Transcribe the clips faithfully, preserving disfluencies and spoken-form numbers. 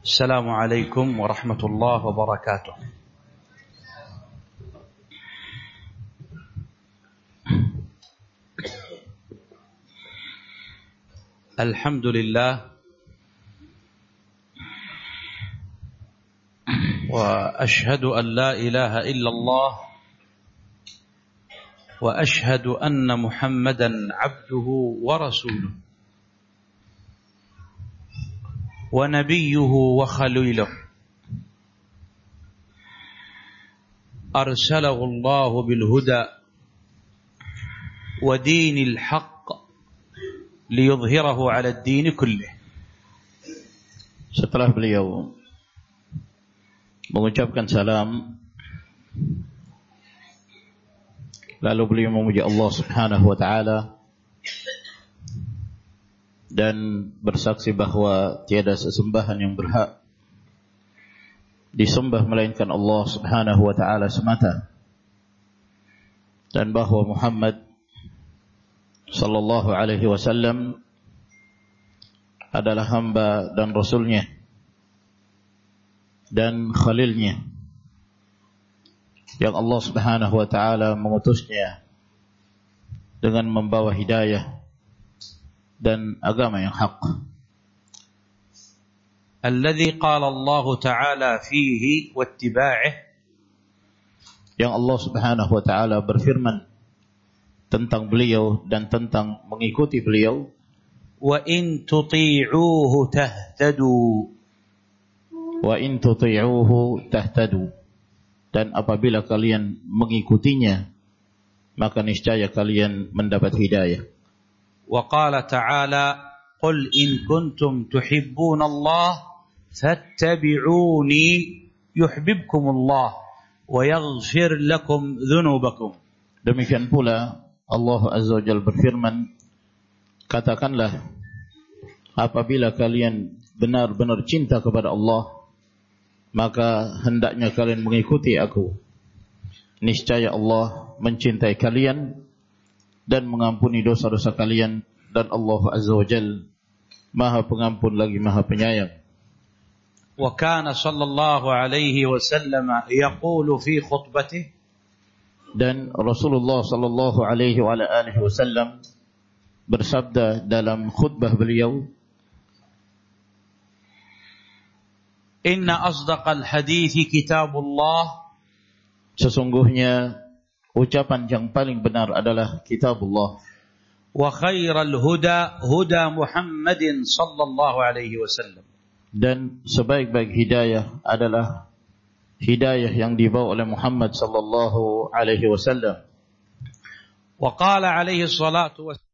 السلام عليكم ورحمة الله وبركاته. الحمد لله وأشهد أن لا إله إلا الله وأشهد أن محمدا عبده ورسوله ونبيه وخليله أرسله الله بالهدى ودين الحق ليظهره على الدين كله. Setelah beliau mengucapkan salam, lalu beliau memuji Allah Subhanahu wa taala dan bersaksi bahawa tiada sesembahan yang berhak disembah melainkan Allah Subhanahu wa taala semata, dan bahawa Muhammad sallallahu alaihi wasallam adalah hamba dan rasulnya dan khalilnya yang Allah Subhanahu wa taala mengutusnya dengan membawa hidayah dan agama yang hak. Alladhi qala Allah Ta'ala fihi wattiba'ih, yang Allah Subhanahu wa taala berfirman tentang beliau dan tentang mengikuti beliau. Wa in tuti'uhu tahtadu, wa in tuti'uhu tahtadu, dan apabila kalian mengikutinya maka niscaya kalian mendapat hidayah. وقال تعالى قل إن كنتم تحبون الله فاتبعوني يحببكم الله ويغفر لكم ذنوبكم. Demikian pula Allah Azza wa Jalla berfirman, katakanlah, apabila kalian benar-benar cinta kepada Allah, maka hendaknya kalian mengikuti aku. Niscaya Allah mencintai kalian dan mengampuni dosa-dosa kalian, dan Allah Azza wa Jalla Maha Pengampun lagi Maha Penyayang. Wa kana sallallahu alaihi wasallam yaqulu fi khutbatihi, dan Rasulullah sallallahu alaihi wa alihi wasallam bersabda dalam khutbah beliau, inna asdaqal hadithi kitabullah, sesungguhnya ucapan yang paling benar adalah kitabullah. Wa khairal huda huda Muhammadin sallallahu alaihi wasallam, dan sebaik-baik hidayah adalah hidayah yang dibawa oleh Muhammad sallallahu alaihi wasallam. Wa qala alaihi salatu wassalam,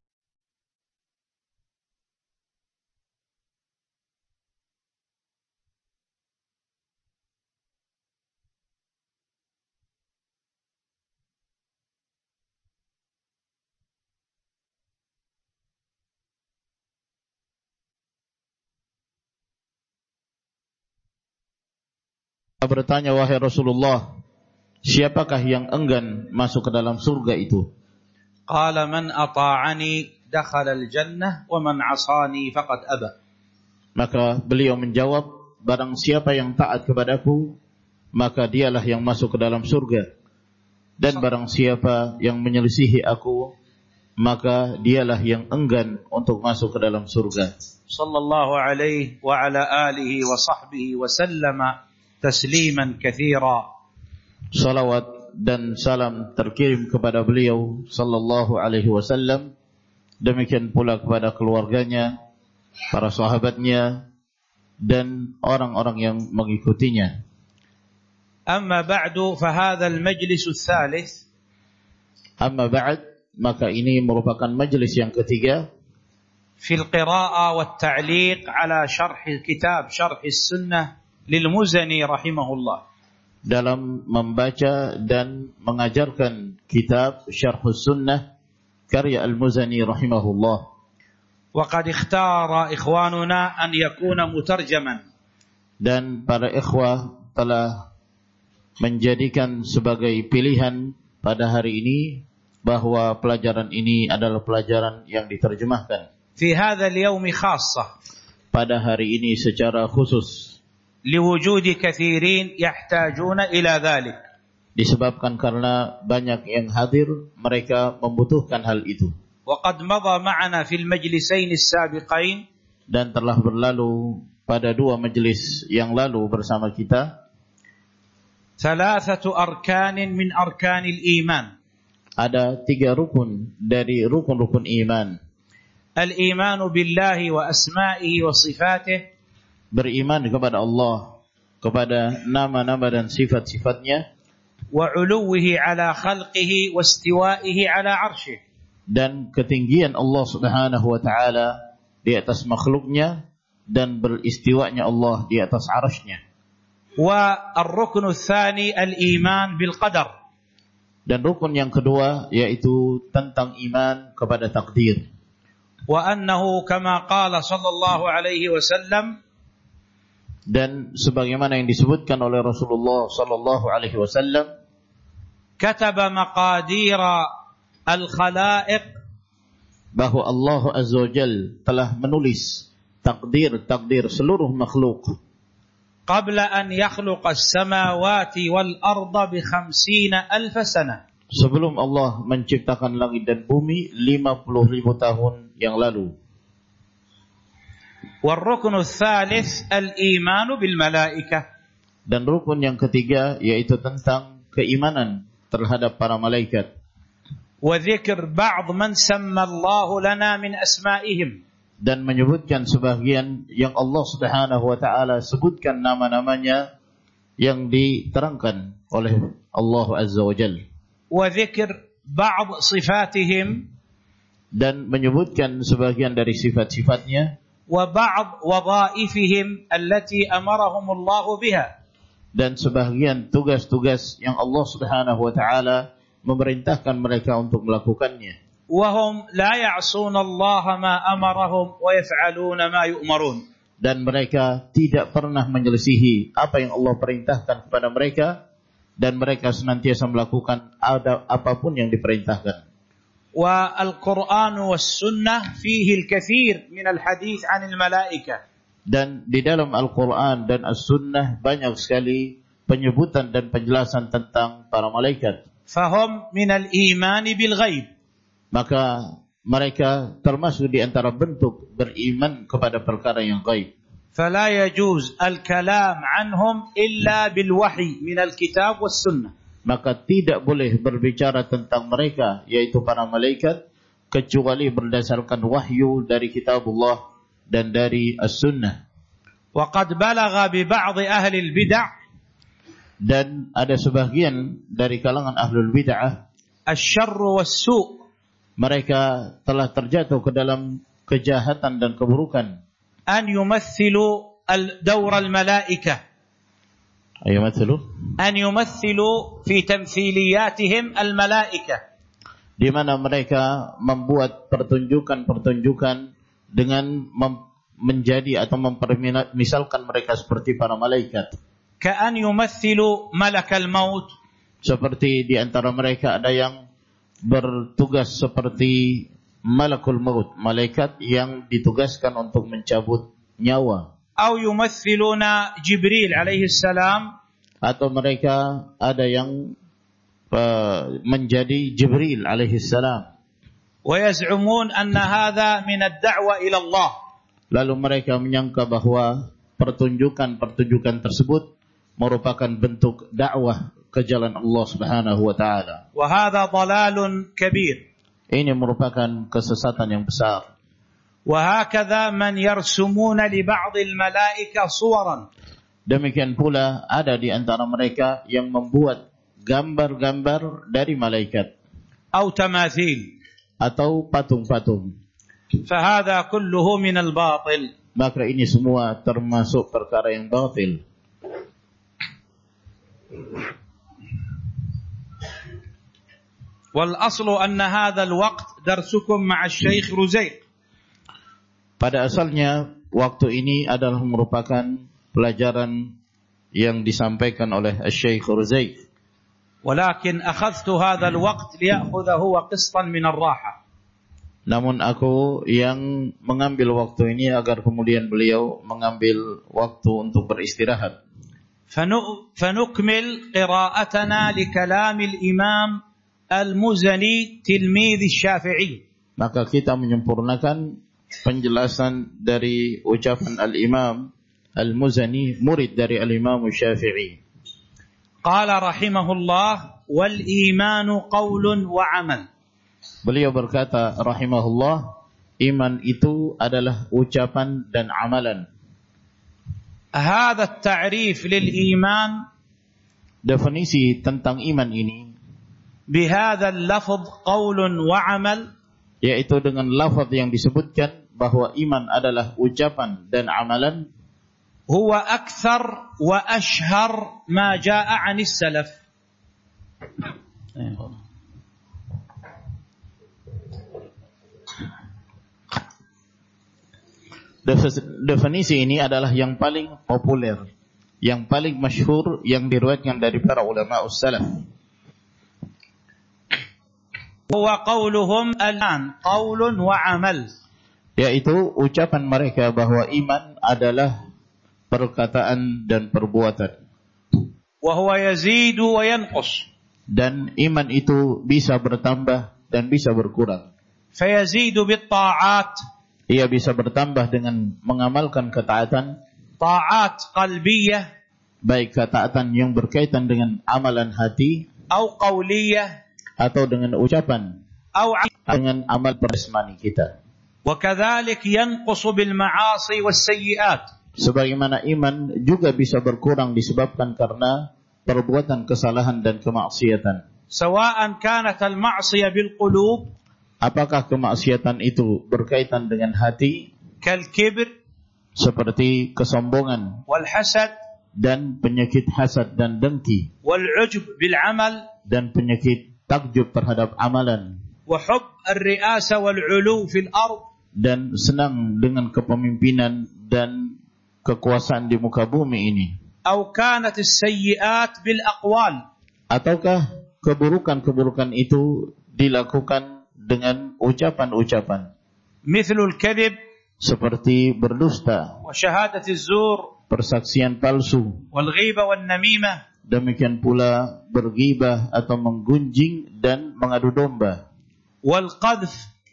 bertanya, wahai Rasulullah, siapakah yang enggan masuk ke dalam surga itu? Qala man ata'ani dakhala al-jannah wa man 'asani faqad aba. Maka beliau menjawab, barang siapa yang taat kepadaku maka dialah yang masuk ke dalam surga, dan barang siapa yang menyelisihi aku maka dialah yang enggan untuk masuk ke dalam surga. Sallallahu alaihi wa ala alihi wa sahbihi wa sallama tasliman katsira. Salawat dan salam terkirim kepada beliau sallallahu alaihi wasallam, demikian pula kepada keluarganya, para sahabatnya, dan orang-orang yang mengikutinya. Amma ba'du, fa hadha al-majlis ats-tsalits. Amma ba'd, maka ini merupakan majlis yang ketiga fil qira'ah wat ta'liq ala syarh kitab syarh as-sunnah lil-Muzani rahimahullah, dalam membaca dan mengajarkan kitab Syarh Sunnah karya Al-Muzani rahimahullah. Wa qad ikhtara ikhwanuna an yakuna mutarjaman, dan para ikhwah telah menjadikan sebagai pilihan pada hari ini bahwa pelajaran ini adalah pelajaran yang diterjemahkan. Fi hadzal yaumi khassah, pada hari ini secara khusus. لوجود كثيرين يحتاجون إلى ذلك. Disebabkan karena banyak yang hadir, mereka membutuhkan hal itu. وقد مضى معنا في المجلسين السابقين, dan telah berlalu pada dua majlis yang lalu bersama kita, ثلاثة أركان من أركان الإيمان. ada tiga rukun dari rukun-rukun iman. الإيمان بالله وأسمائه وصفاته, beriman kepada Allah, kepada nama-nama dan sifat-sifatnya, وعلوه على خلقه واستوائه على عرشه, dan ketinggian Allah Subhanahu wa taala di atas makhluknya dan beristiwanya Allah di atas arasy-Nya. والركن الثاني الإيمان بالقدر, dan rukun yang kedua yaitu tentang iman kepada takdir. وأنه كما قال صلى الله عليه وسلم, dan sebagaimana yang disebutkan oleh Rasulullah sallallahu alaihi wasallam, كتب مقادير الخلائق, bahwa Allah Azza wa Jalla telah menulis takdir-takdir seluruh makhluk قبل أن يخلق السماوات والأرض بخمسين ألف سنة, sebelum Allah menciptakan langit dan bumi lima puluh ribu tahun yang lalu. والركن الثالث الإيمان بالملائكة, dan rukun yang ketiga yaitu tentang keimanan terhadap para malaikat, وذكر بعض من سمى الله لنا من أسمائهم, dan menyebutkan sebagian yang Allah Subhanahu wa taala sebutkan nama-namanya yang diterangkan oleh Allah Azza wa Jalla, وذكر بعض صفاتهم, dan menyebutkan sebagian dari sifat-sifatnya, وبعض وظائفهم التي أمرهم الله بها, dan sebagian tugas-tugas yang Allah Subhanahu wa taala memerintahkan mereka untuk melakukannya. وهم لا يعصون الله ما أمرهم ويفعلون ما يؤمرون, dan mereka tidak pernah menyelisihi apa yang Allah perintahkan kepada mereka, dan mereka senantiasa melakukan ada apapun yang diperintahkan. والقرآن والسنة فيه الكثير من الحديث عن الملائكة, dan di dalam Al-Quran dan As-Sunnah banyak sekali penyebutan dan penjelasan tentang para malaikat. فهم من الإيمان بالغيب, maka mereka termasuk di antara bentuk beriman kepada perkara yang gaib. فلا يجوز الكلام عنهم إلا بالوحي من الكتاب والسنة, maka tidak boleh berbicara tentang mereka, yaitu para malaikat, kecuali berdasarkan wahyu dari kitabullah dan dari as-sunnah. وقد بلغ ببعض أهل البدع, dan ada sebagian dari kalangan ahlul bid'ah, الشر والسوء, mereka telah terjatuh ke dalam kejahatan dan keburukan, أن يمثلوا دور الملائكة, ayamathlu أن يمثلوا في تمثيلياتهم الملائكة, di mana mereka membuat pertunjukan-pertunjukan dengan mem- menjadi atau mempermisalkan mereka seperti para malaikat. كأن يمثلوا ملك الموت, seperti di antara mereka ada yang bertugas seperti malakul maut, malaikat yang ditugaskan untuk mencabut nyawa. أو يمثلون جبريل عليه السلام, atau mereka ada yang uh, menjadi Jibril alaihi salam. ويزعمون أن هذا من الدعوة إلى الله, lalu mereka menyangka bahwa pertunjukan-pertunjukan tersebut merupakan bentuk dakwah ke jalan Allah Subhanahu wa taala. وهذا ضلال كبير, ini merupakan kesesatan yang besar. وهكذا من يرسمون لبعض الملائكة صورا, demikian pula ada di antara mereka yang membuat gambar-gambar dari malaikat أو تماثيل, atau patung-patung. فهذا كله من الباطل, maka ini semua termasuk perkara yang batil. والأصل أن هذا الوقت درسكم مع الشيخ رزيق. Pada asalnya waktu ini adalah merupakan pelajaran yang disampaikan oleh Syekh Ruzaik. ولكن أخذت هذا الوقت ليأخذ هو قسطا من الراحة. Namun aku yang mengambil waktu ini agar kemudian beliau mengambil waktu untuk beristirahat. فنكمل قراءتنا لكلام الإمام المزني تلميذ الشافعي. Maka kita menyempurnakan penjelasan dari ucapan Al-Imam Al-Muzani, murid dari Al-Imam Syafi'i. Qala rahimahullah, wal imanu qawlun wa amal. Beliau berkata rahimahullah, iman itu adalah ucapan dan amalan. هذا التعريف للإيمان, definisi tentang iman ini, بهذا اللفظ قول وعمل, yaitu dengan lafaz yang disebutkan bahwa iman adalah ucapan dan amalan, هو أكثر وأشهر ما جاء عن السلف. Definisi ini adalah yang paling populer, yang paling masyhur, yang diriwayatkan dari para ulama salaf. هو قولهم الآن قول وعمل, yaitu ucapan mereka bahwa iman adalah perkataan dan perbuatan. وهو يزيد وينقص, dan iman itu bisa bertambah dan bisa berkurang. فيزيد بالطاعات, ia bisa bertambah dengan mengamalkan ketaatan, طاعات قلبية, baik ketaatan yang berkaitan dengan amalan hati, أو قولية, atau dengan ucapan, أو dengan amal jasmani kita. وكذلك ينقص بالمعاصي والسيئات, sebagaimana iman juga bisa berkurang disebabkan karena perbuatan kesalahan dan kemaksiatan. سواء كانت المعصية بالقلوب, apakah kemaksiatan itu berkaitan dengan hati, كالكبر, seperti kesombongan, والحسد, dan penyakit hasad dan dengki, والعجب بالعمل, dan penyakit takjub terhadap amalan, وحب الرئاسة والعلو في الأرض, dan senang dengan kepemimpinan dan kekuasaan di muka bumi ini. أو كانت السيئات بالأقوال, ataukah keburukan-keburukan itu dilakukan dengan ucapan-ucapan, مثل الكذب, seperti berdusta, وشهادة الزور, persaksian palsu, والغيبة والنميمة, demikian pula berghibah atau menggunjing dan mengadu domba, والقذف,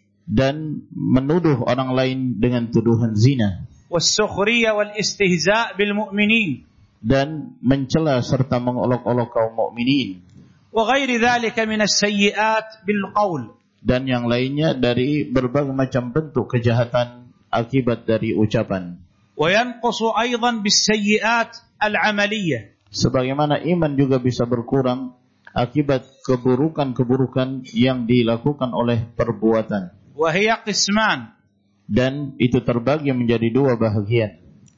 dan menuduh orang lain dengan tuduhan zina, والسخرية والاستهزاء بالمؤمنين, dan mencela serta mengolok-olok kaum mukminin, وغير ذلك من السيئات بالقول, dan yang lainnya dari berbagai macam bentuk kejahatan akibat dari ucapan. وينقص أيضا بالسيئات العملية, sebagaimana iman juga bisa berkurang akibat keburukan-keburukan yang dilakukan oleh perbuatan. وهي قسمان, dan itu terbagi menjadi dua bahagian.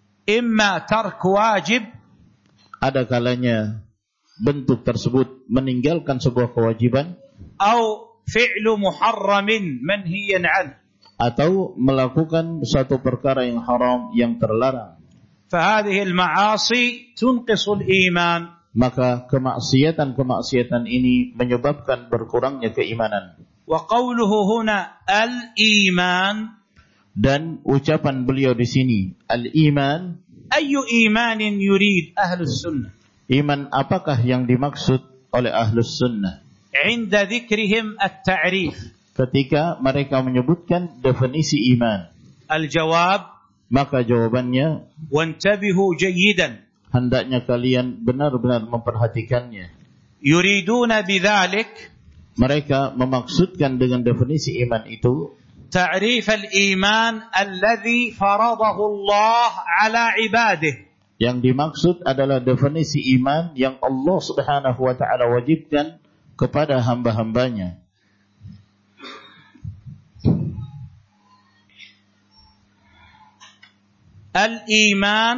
إما ترك واجب, ada kalanya bentuk tersebut meninggalkan sebuah kewajiban, أو فعل محرم منهيا عنه, atau melakukan suatu perkara yang haram yang terlarang. فهذه المعاصي تنقص الإيمان, maka kemaksiatan-kemaksiatan ini menyebabkan berkurangnya keimanan. وقوله هنا الإيمان, dan ucapan beliau di sini al-iman, أي إيمان يريد أهل السنة, iman apakah yang dimaksud oleh ahlus sunnah عند ذكرهم التعريف؟ ketika mereka menyebutkan definisi iman? الجواب, maka jawabannya, وانتبهوا جيدا, hendaknya kalian benar-benar memperhatikannya. يريدون بذلك, mereka memaksudkan dengan definisi iman itu تعريف الإيمان الذي فرضه الله على عباده, yang dimaksud adalah definisi iman yang Allah Subhanahu wa taala wajibkan kepada hamba-hambanya. الإيمان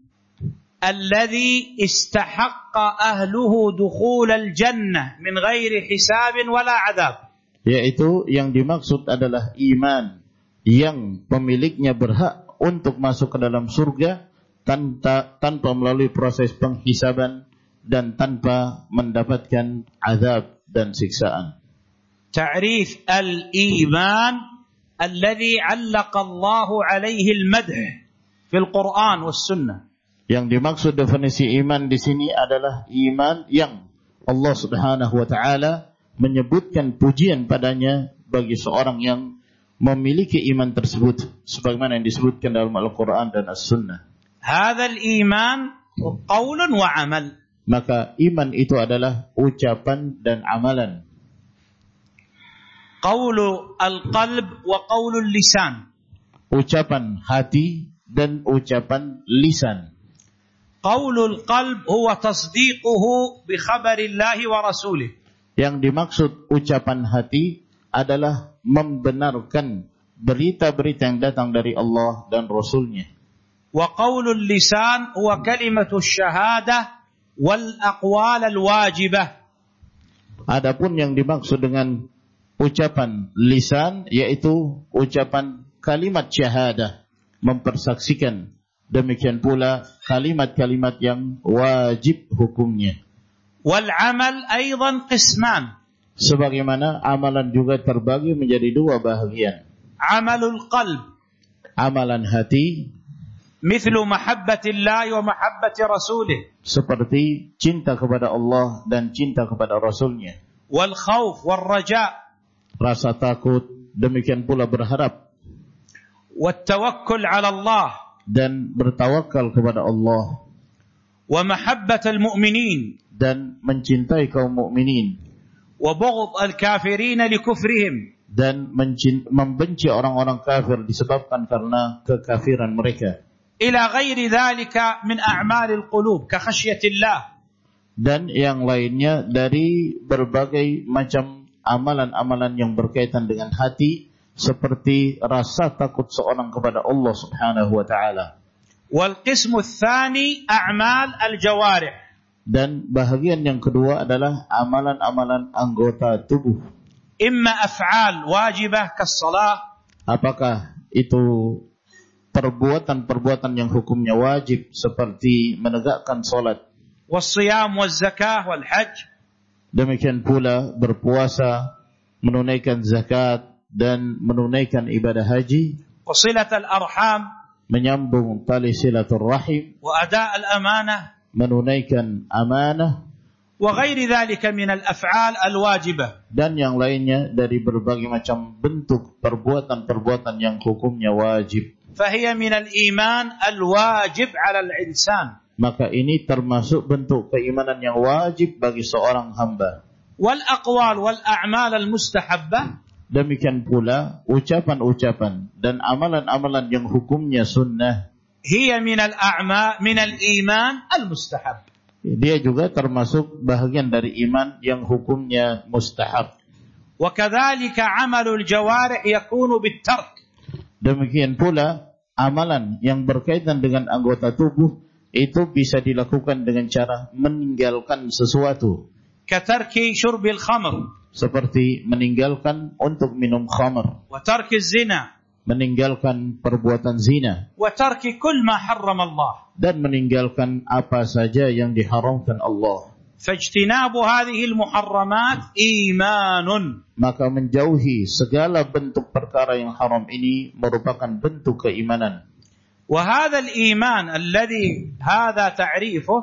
الذي استحق أهله دخول الجنة من غير حساب ولا عذاب, yaitu yang dimaksud adalah iman yang pemiliknya berhak untuk masuk ke dalam surga tanpa tanpa melalui proses penghisaban dan tanpa mendapatkan azab dan siksaan. تعريف الإيمان الذي علق الله عليه المدح في القرآن والسنة. Yang dimaksud definisi iman di sini adalah iman yang Allah Subhanahu wa taala menyebutkan pujian padanya bagi seorang yang memiliki iman tersebut sebagaimana yang disebutkan dalam Al-Qur'an dan As-Sunnah. هذا الإيمان قول وعمل. Maka iman itu adalah ucapan dan amalan. قول القلب وقول اللسان. Ucapan hati dan ucapan lisan. قول القلب هو تصديقه بخبر الله ورسوله. Yang dimaksud ucapan hati adalah membenarkan berita-berita yang datang dari Allah dan Rasulnya. وقول اللسان هو كلمة الشهادة والأقوال الواجبة. Adapun yang dimaksud dengan ucapan lisan yaitu ucapan kalimat syahadah, mempersaksikan. Demikian pula kalimat-kalimat yang wajib hukumnya. والعمل أيضا قسمان. Sebagaimana amalan juga terbagi menjadi dua bahagian. عمل القلب. Amalan hati. مثل محبة الله ومحبة رسوله. Seperti cinta kepada Allah dan cinta kepada Rasulnya. والخوف والرجاء. Rasa takut, demikian pula berharap. والتوكل على الله. Dan bertawakal kepada Allah. ومحبة المؤمنين. Dan mencintai kaum mukminin. وبغض الكافرين لكفرهم. Dan mencint- membenci orang-orang kafir disebabkan karena kekafiran mereka. إلى غير ذلك من أعمال القلوب كخشية الله. Dan yang lainnya dari berbagai macam amalan-amalan yang berkaitan dengan hati, seperti rasa takut seorang kepada Allah Subhanahu wa taala. والقسم الثاني أعمال الجوارح. Dan bahagian yang kedua adalah amalan-amalan anggota tubuh. إما أفعال واجبة كالصلاة. Apakah itu perbuatan-perbuatan yang hukumnya wajib seperti menegakkan salat, والصيام والزكاة والحج. demikian pula berpuasa, menunaikan zakat dan menunaikan ibadah haji, وصلة الأرحام. menyambung tali silaturrahim, وأداء الأمانة. menunaikan amanah, وغير ذلك من الأفعال الواجبة. dan yang lainnya dari berbagai macam bentuk perbuatan-perbuatan yang hukumnya wajib. فهي من الإيمان الواجب على الإنسان. Maka ini termasuk bentuk keimanan yang wajib bagi seorang hamba. والأقوال والأعمال المستحبة. Demikian pula ucapan-ucapan dan amalan-amalan yang hukumnya sunnah. هي من الأعمال من الإيمان المستحب. Dia juga termasuk bahagian dari iman yang hukumnya mustahab. وكذلك عمل الجوارح يكون بالترك. Demikian pula amalan yang berkaitan dengan anggota tubuh itu bisa dilakukan dengan cara meninggalkan sesuatu. كترك شرب الخمر. Seperti meninggalkan untuk minum khamr, وترك الزنا. meninggalkan perbuatan zina, وترك كل ما حرم الله. dan meninggalkan apa saja yang diharamkan Allah. فاجتناب هذه المحرمات إيمان. Maka menjauhi segala bentuk perkara yang haram ini merupakan bentuk keimanan. وهذا الإيمان الذي هذا تعريفه.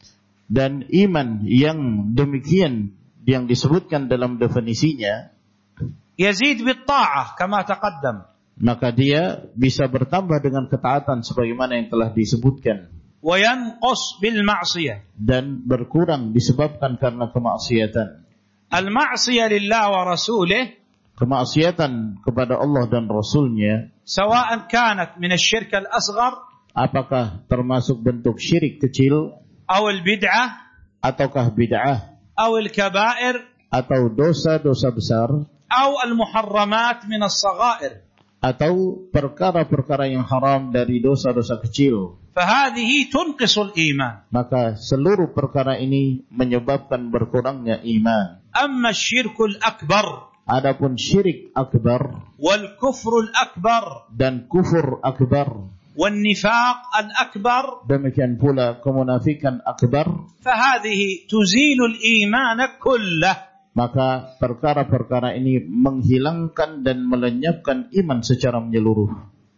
Dan iman yang demikian yang disebutkan dalam definisinya, يزيد بالطاعة كما تقدم. maka dia bisa bertambah dengan ketaatan sebagaimana yang telah disebutkan. وينقص بالمعصية. Dan berkurang disebabkan karena kemaksiatan. المعصية لله ورسوله. Kemaksiatan kepada Allah dan Rasulnya, سواء كانت من الشرك الأصغر. apakah termasuk bentuk syirik kecil, أو البدعة. ataukah bid'ah, أو الكبائر. atau dosa-dosa besar, أو المحرمات من الصغائر. atau perkara-perkara yang haram dari dosa-dosa kecil, فهذه تنقص الإيمان. maka seluruh perkara ini menyebabkan berkurangnya iman. أما الشرك الأكبر. Adapun syirik akbar والكفر الأكبر. dan kufur akbar, والنفاق الأكبر. demikian pula kemunafikan akbar, فهذه تزيل الإيمان كله. maka perkara-perkara ini menghilangkan dan melenyapkan iman secara menyeluruh.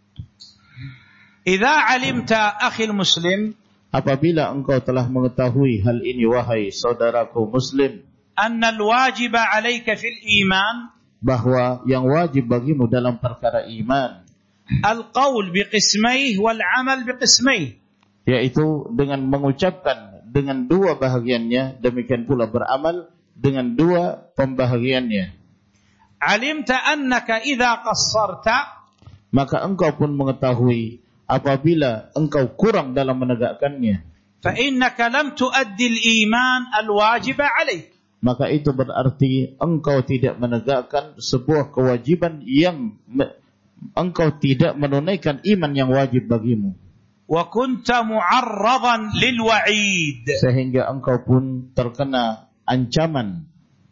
Idza alimta akhil muslim, apabila engkau telah mengetahui hal ini wahai saudaraku muslim, anna al-wajib 'alaika fil iman, bahwa yang wajib bagimu dalam perkara iman, al-qaul biqismayhi wal 'amal biqismayhi, yaitu dengan mengucapkan dengan dua bahagiannya, demikian pula beramal dengan dua pembahagiannya. Alimta annaka idza qassarta, maka engkau pun mengetahui apabila engkau kurang dalam menegakkannya, fa innaka lam tuaddi al-iman al-wajib 'alaik, maka itu berarti engkau tidak menegakkan sebuah kewajiban yang me- engkau tidak menunaikan iman yang wajib bagimu. Wa kunta mu'arradan lil wa'id, sehingga engkau pun terkena ancaman.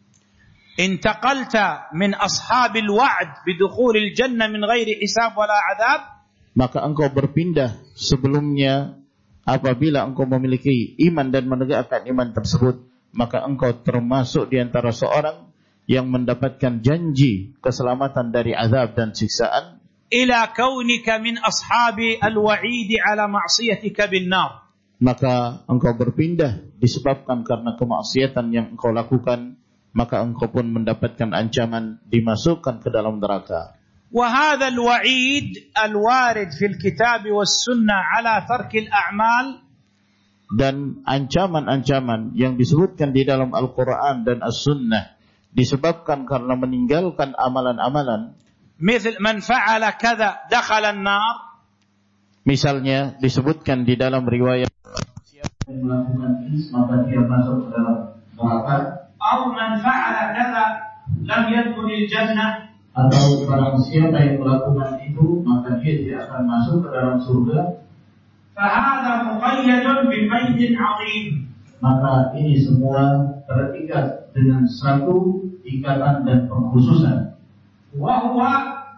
Intaqalta min ashabil wa'd bidukhulil jannah min ghairi hisab wala adab, maka engkau berpindah sebelumnya apabila engkau memiliki iman dan menegakkan iman tersebut, maka engkau termasuk di antara seorang yang mendapatkan janji keselamatan dari azab dan siksaan, ila kaunika min ashabi al-wa'id ala ma'siyatika bin nar, maka engkau berpindah disebabkan karena kemaksiatan yang engkau lakukan, maka engkau pun mendapatkan ancaman dimasukkan ke dalam neraka. Wa hadha al-wa'id al-warid fil kitab was sunnah ala tarki al-a'mal, dan ancaman-ancaman yang disebutkan di dalam Al-Quran dan As-Sunnah disebabkan karena meninggalkan amalan-amalan. Misal man fa'ala kadza dakhala an-nar, misalnya disebutkan di dalam riwayat siapa yang melakukan ini maka dia masuk ke dalam neraka, atau man fa'ala kadza lam yadkhulil jannah, atau barang siapa yang melakukan itu maka dia tidak akan masuk ke dalam surga. Fahada muqayyadun biqaydin 'azim, maka ini semua terikat dengan satu ikatan dan pengkhususan. Wa huwa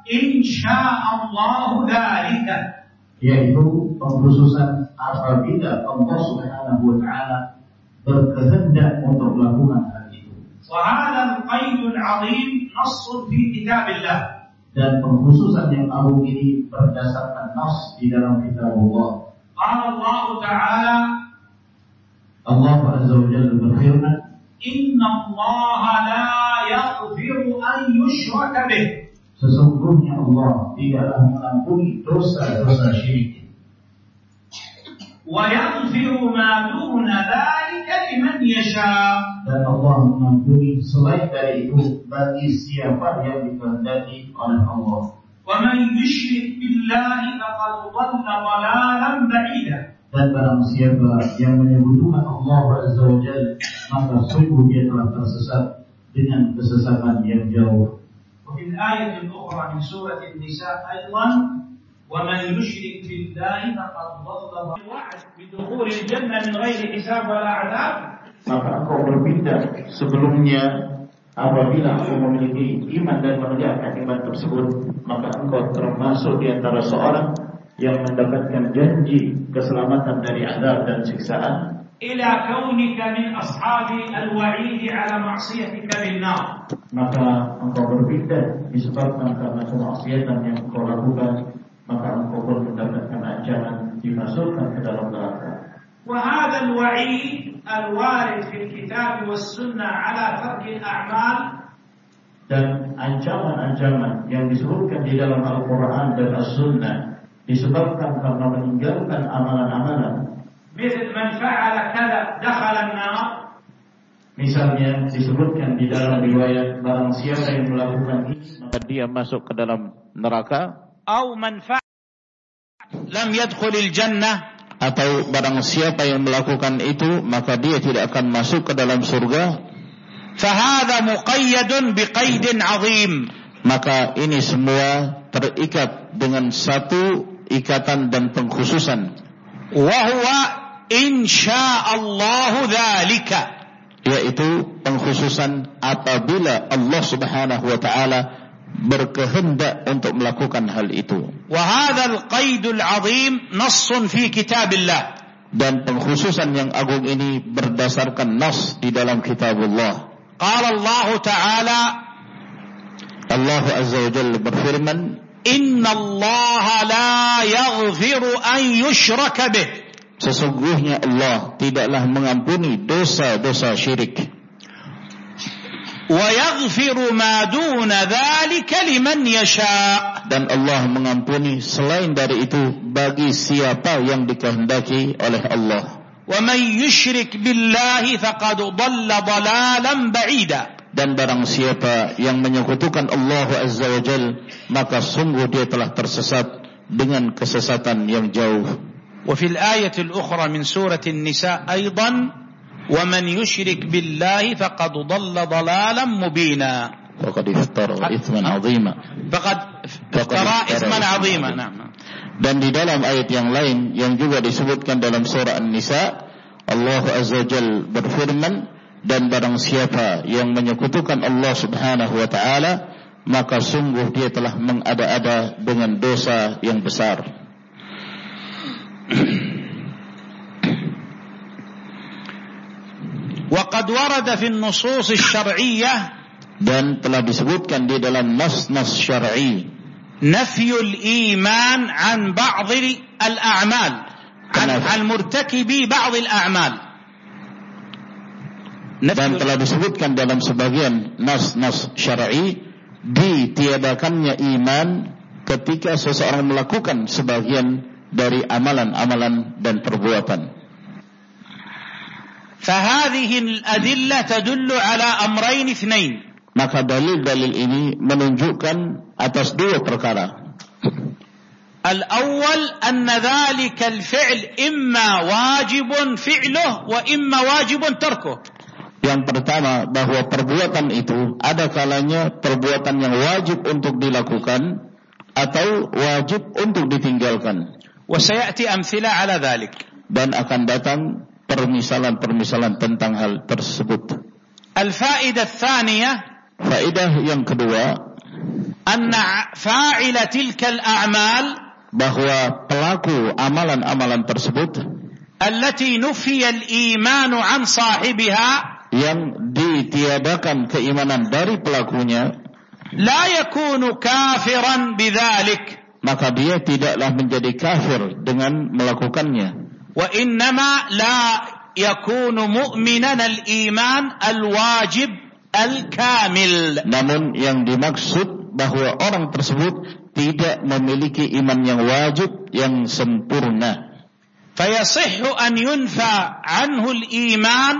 insyaallah dzalika, yaitu pengkhususan apabila Allah Subhanahu wa taala berkehendak untuk melakukan hal itu. Wa hadha al-qaydul 'azim nassun fi kitabillah, dan pengkhususan yang agung ini berdasarkan nas di dalam kitab Allah. Qala Allah Ta'ala, Allah Azza wa Jalla berfirman, Inna Allah la yaghfiru an yushraka bih, sesungguhnya Allah tidaklah mengampuni dosa-dosa syirik, wa yaghfiru ma duna dzalika liman yasha, dan Allah mengampuni selain dari itu bagi siapa yang dikehendaki oleh Allah. Wa man yusyrik billahi faqad dhalla dhalalan ba'ida, dan barang siapa yang menyebutkan Allah Azza wa Jalla maka sungguh dia telah tersesat dengan kesesatan yang jauh. Wa fil ayati al-ukhra min surati an-nisa aydan, wa man yusyrik billahi faqad dhalla wa'ad bidukhulil jannah min ghairi hisab wala 'adab, maka engkau berpindah sebelumnya apabila engkau memiliki iman dan menegakkan iman tersebut, maka engkau termasuk di antara seorang yang mendapatkan janji keselamatan dari azab dan siksaan. Ila kaunika min ashabi al-wa'id ala ma'siyatika bin nar, maka engkau berpindah disebabkan karena kemaksiatan yang engkau lakukan, maka engkau pun mendapatkan ancaman dimasukkan ke dalam neraka. Wa hadha al-wa'id al-warid fil kitab was sunnah ala tarki al-a'mal, dan ancaman-ancaman yang disebutkan di dalam Al-Quran dan As-Sunnah disebabkan karena meninggalkan amalan-amalan. Misal man fa'ala kadza dakhala an-nar, misalnya disebutkan di dalam riwayat barang siapa yang melakukan ini maka dia masuk ke dalam neraka, atau man fa'ala lam yadkhulil jannah, atau barang siapa yang melakukan itu maka dia tidak akan masuk ke dalam surga. Fahadha muqayyadun biqaydin 'azim, maka ini semua terikat dengan satu ikatan dan pengkhususan. Wa huwa insyaallah dzalika, yaitu pengkhususan apabila Allah Subhanahu wa taala berkehendak untuk melakukan hal itu. Wa hadzal qaidul 'azim nassun fi kitabillah, dan pengkhususan yang agung ini berdasarkan nas di dalam kitab Allah. Qala Allah Ta'ala, Allah Azza wa Jalla berfirman, Inna Allah la yaghfiru an yushraka bih. Sesungguhnya Allah tidaklah mengampuni dosa-dosa syirik. Wa yaghfiru ma duna dzalika liman yasha. Dan Allah mengampuni selain dari itu bagi siapa yang dikehendaki oleh Allah. Wa man yusyrik billahi faqad dhalla dhalalan ba'ida. Dan barang siapa yang menyekutukan Allah Azza wa Jalla, maka sungguh dia telah tersesat dengan kesesatan yang jauh. وفي الآية الأخرى من سورة النساء أيضا ومن يشرك بالله فقد ضل ضلالا مبينا فقد افترى إثما عظيما فقد افترى إثما عظيما. نعم. Dan di dalam ayat yang lain yang juga disebutkan dalam surah An-Nisa, Allah Azza wa Jalla berfirman, dan barang siapa yang menyekutukan Allah Subhanahu wa taala, maka sungguh dia telah mengada-ada dengan dosa yang besar. وقد ورد في النصوص الشرعية, dan telah disebutkan di dalam nas-nas syar'i, نفي الإيمان عن بعض الأعمال عن عن مرتكبي بعض الأعمال. Dan telah disebutkan dalam sebagian nas-nas syar'i ditiadakannya iman ketika seseorang melakukan sebagian dari amalan-amalan dan perbuatan. فهذه الأدلة تدل على أمرين اثنين. Maka dalil-dalil ini menunjukkan atas dua perkara. الأول أن ذلك الفعل إما واجب فعله وإما واجب تركه. Yang pertama, bahwa perbuatan itu ada kalanya perbuatan yang wajib untuk dilakukan atau wajib untuk ditinggalkan. وسيأتي أمثلة على ذلك. Dan akan datang permisalan-permisalan tentang hal tersebut. الفائدة الثانية, faedah yang kedua, أن فاعل تلك الأعمال, bahwa pelaku amalan-amalan tersebut, التي نفي الإيمان عن صاحبها, yang ditiadakan keimanan dari pelakunya, لا يكون كافرا بذلك, maka dia tidaklah menjadi kafir dengan melakukannya. وإنما لا يكون مؤمنا الإيمان الواجب الكامل. Namun yang dimaksud bahwa orang tersebut tidak memiliki iman yang wajib yang sempurna. فيصح أن ينفى عنه الإيمان,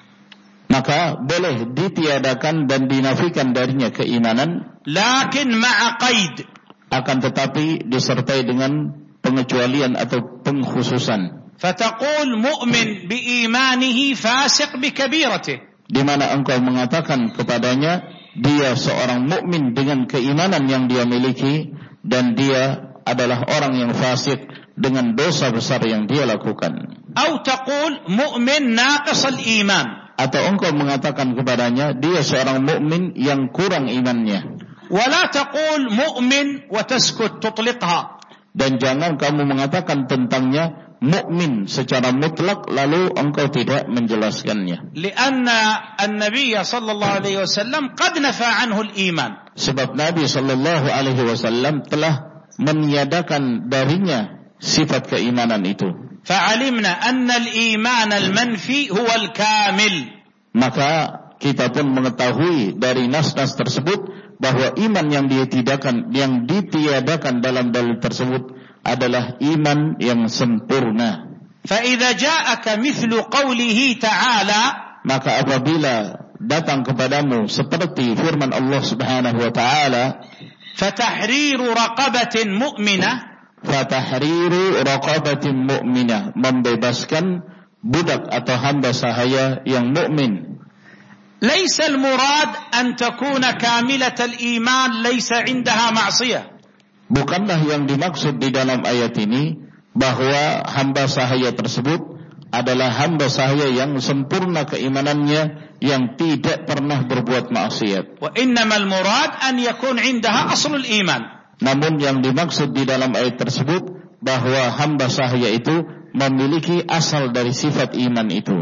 maka boleh ditiadakan dan dinafikan darinya keimanan, لكن مع قيد, akan tetapi disertai dengan pengecualian atau pengkhususan. فتقول مؤمن بإيمانه فاسق بكبيرته, di mana engkau mengatakan kepadanya dia seorang mukmin dengan keimanan yang dia miliki, dan dia adalah orang yang fasik dengan dosa besar yang dia lakukan. أو تقول مؤمن ناقص الإيمان, atau engkau mengatakan kepadanya dia seorang mukmin yang kurang imannya. ولا تقول مؤمن وتسكت تطلقها, dan jangan kamu mengatakan tentangnya mukmin secara mutlak lalu engkau tidak menjelaskannya. لأن النبي صلى الله عليه وسلم قد نفى عنه الإيمان. Sebab Nabi sallallahu alaihi wasallam telah meniadakan darinya sifat keimanan itu. فعلمنا أن الإيمان المنفي هو الكامل. Maka kita pun mengetahui dari nas-nas tersebut bahwa iman yang ditiadakan yang ditiadakan dalam dalil tersebut adalah iman yang sempurna. فإذا جاءك مثل قوله تعالى, maka apabila datang kepadamu seperti firman Allah Subhanahu wa taala, فتحرير رقبة مؤمنة, fatahriru raqabatin mu'minah, membebaskan budak atau hamba sahaya yang mukmin. ليس المراد أن تكون كاملة الإيمان ليس عندها معصية. Bukanlah yang dimaksud di dalam ayat ini bahwa hamba sahaya tersebut adalah hamba sahaya yang sempurna keimanannya, yang tidak pernah berbuat maksiat. وإنما المراد أن يكون عندها أصل الإيمان. Namun yang dimaksud di dalam ayat tersebut bahwa hamba sahaya itu memiliki asal dari sifat iman itu.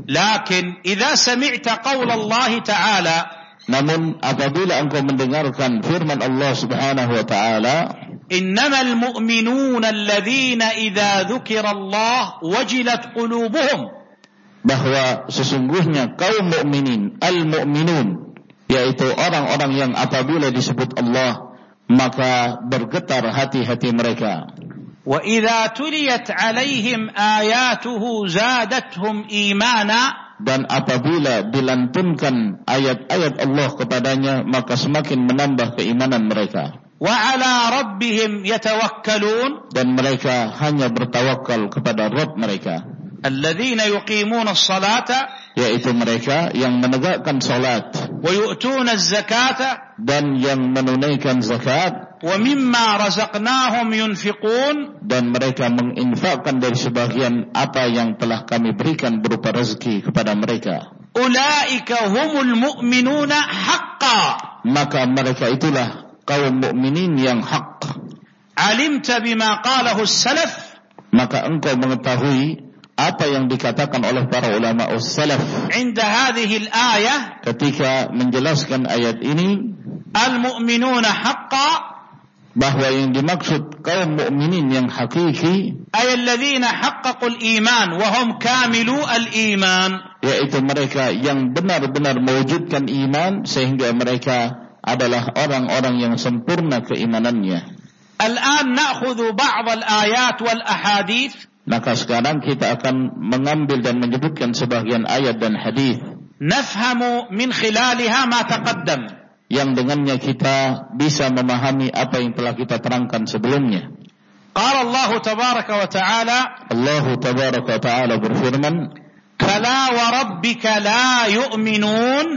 Lakin idza sami'ta qaul Allah Ta'ala, namun apabila engkau mendengarkan firman Allah Subhanahu wa taala, innamal mu'minuna alladhina idza dzukira Allah wajilat qulubuhum, bahwa sesungguhnya kaum mukminin, al-mu'minun, yaitu orang-orang yang apabila disebut Allah maka bergetar hati-hati mereka. Wa idza tuliyat 'alaihim ayatuhu zadatuhum imana, dan apabila dilantunkan ayat-ayat Allah kepadanya maka semakin menambah keimanan mereka. Wa 'ala rabbihim yatawakkalun, dan mereka hanya bertawakal kepada Rabb mereka. Alladzina yuqimuna as-salata, yaitu mereka yang menegakkan salat, wa yu'tuna az-zakata, dan yang menunaikan zakat, wa mimma razaqnahum yunfiqun, dan mereka menginfakkan dari sebagian apa yang telah kami berikan berupa rezeki kepada mereka. Ulaika humul mu'minuna haqqan, maka mereka itulah kaum mukminin yang hak. Alimta bima qalahu as-salaf, maka engkau mengetahui apa yang dikatakan oleh para ulama as-salaf inda hadhihi al-ayah, ketika menjelaskan ayat ini, al-mu'minuna haqqan, bahwa yang dimaksud kaum mukminin yang hakiki, ay alladzina haqqaqul iman wa hum kamilu al-iman, yaitu mereka yang benar-benar mewujudkan iman sehingga mereka adalah orang-orang yang sempurna keimanannya. Al-an na'khudhu ba'd al-ayat wal ahadith, maka sekarang kita akan mengambil dan menyebutkan sebagian ayat dan hadis, nafhamu min khilaliha ma taqaddam, yang dengannya kita bisa memahami apa yang telah kita terangkan sebelumnya. Qala Allah tabaraka wa ta'ala, Allah tabaraka wa ta'ala berfirman, fala wa rabbika la yu'minun,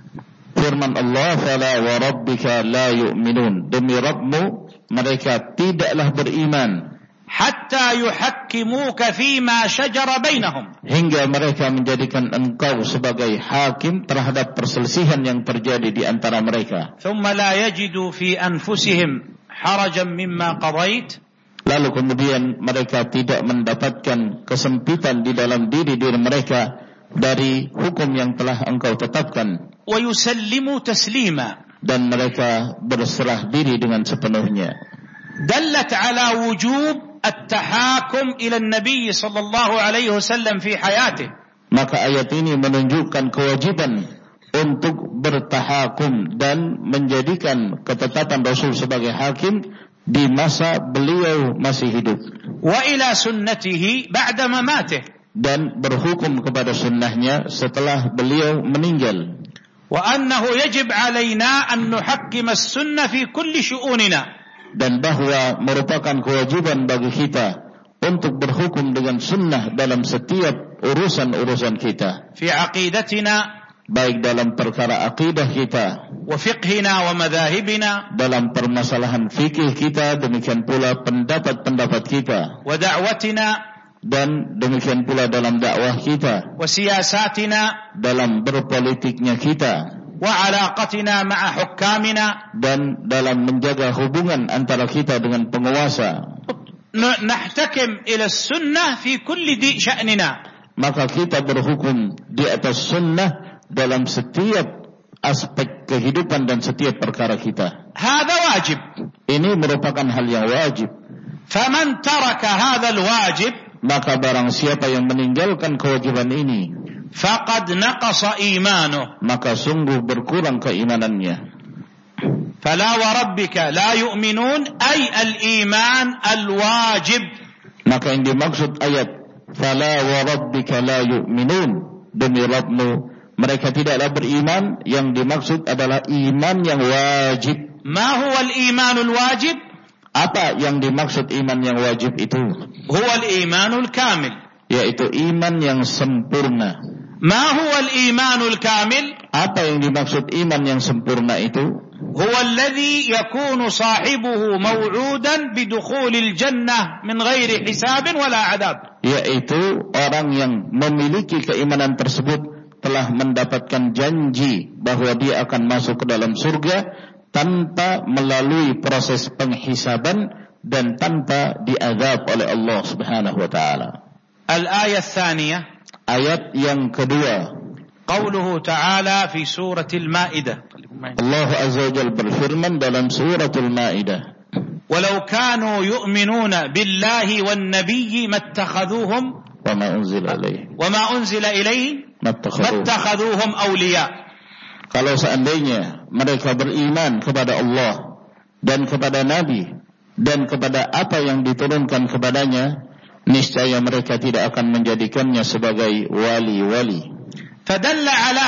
firman Allah, fala wa rabbika la yu'minun, demi Rabbmu mereka tidaklah beriman, hatta yuhakkimuka fima shajara bainahum, hingga mereka menjadikan engkau sebagai hakim terhadap perselisihan yang terjadi di antara mereka. Thumma la yajidu fi anfusihim harajan mimma qadait, lalu kemudian mereka tidak mendapatkan kesempitan di dalam diri-diri mereka dari hukum yang telah engkau tetapkan. Wa yusallimu taslima, dan mereka berserah diri dengan sepenuhnya. Dallat ala wujub at-tahakum ila an-nabiy sallallahu alaihi wasallam fi hayatih, maka ayat ini menunjukkan kewajiban untuk bertahakum dan menjadikan ketetapan Rasul sebagai hakim di masa beliau masih hidup. Wa ila sunnatihi ba'da mamatih, dan berhukum kepada sunnahnya setelah beliau meninggal. Wa annahu yajib alaina an nuhakkima as-sunnah fi kulli syu'unina, dan bahwa merupakan kewajiban bagi kita untuk berhukum dengan sunnah dalam setiap urusan-urusan kita. Fi aqidatina, baik dalam perkara akidah kita, wa fiqhina wa madhahibina, dalam permasalahan fikih kita, demikian pula pendapat-pendapat kita, wa da'watina, dan demikian pula dalam dakwah kita, wa siyasatina, dalam berpolitiknya kita, wa alaqatina ma'a hukkamina, dan dalam menjaga hubungan antara kita dengan penguasa. Nahtakim ila sunnah fi kulli di sya'nina, maka kita berhukum di atas sunnah dalam setiap aspek kehidupan dan setiap perkara kita. Hadha wajib, ini merupakan hal yang wajib. Faman taraka hadha al-wajib, maka barang siapa yang meninggalkan kewajiban ini, faqad naqasa imanuh, maka sungguh berkurang keimanannya. Fala wa rabbika la yu'minun, ay al-iman al-wajib, maka yang dimaksud ayat fala wa rabbika la yu'minun, demi Rabbmu mereka tidaklah beriman, yang dimaksud adalah iman yang wajib. Ma huwa al-imanul wajib, apa yang dimaksud iman yang wajib itu? Huwa al-imanul kamil, yaitu iman yang sempurna. Ma huwa al-imanul kamil, apa yang dimaksud iman yang sempurna itu? Huwa alladhi yakunu sahibuhu maw'udan bidukhulil jannah min ghairi hisabin wala adab, yaitu orang yang memiliki keimanan tersebut telah mendapatkan janji bahwa dia akan masuk ke dalam surga tanpa melalui proses penghisaban dan tanpa diazab oleh Allah Subhanahu wa taala. Al-ayah tsaniyah, ayat yang kedua. قوله تعالى في سورة المائدة Allah Azza wa Jalla berfirman dalam suratul Maidah, ولو كانوا يؤمنون بالله والنبي ما اتخذوهم وما أنزل إليه وما أنزل إليه ما اتخذوهم أولياء. Kalau seandainya mereka beriman kepada Allah dan kepada Nabi dan kepada apa yang diturunkan kepadanya, niscaya mereka tidak akan menjadikannya sebagai wali-wali. فدل على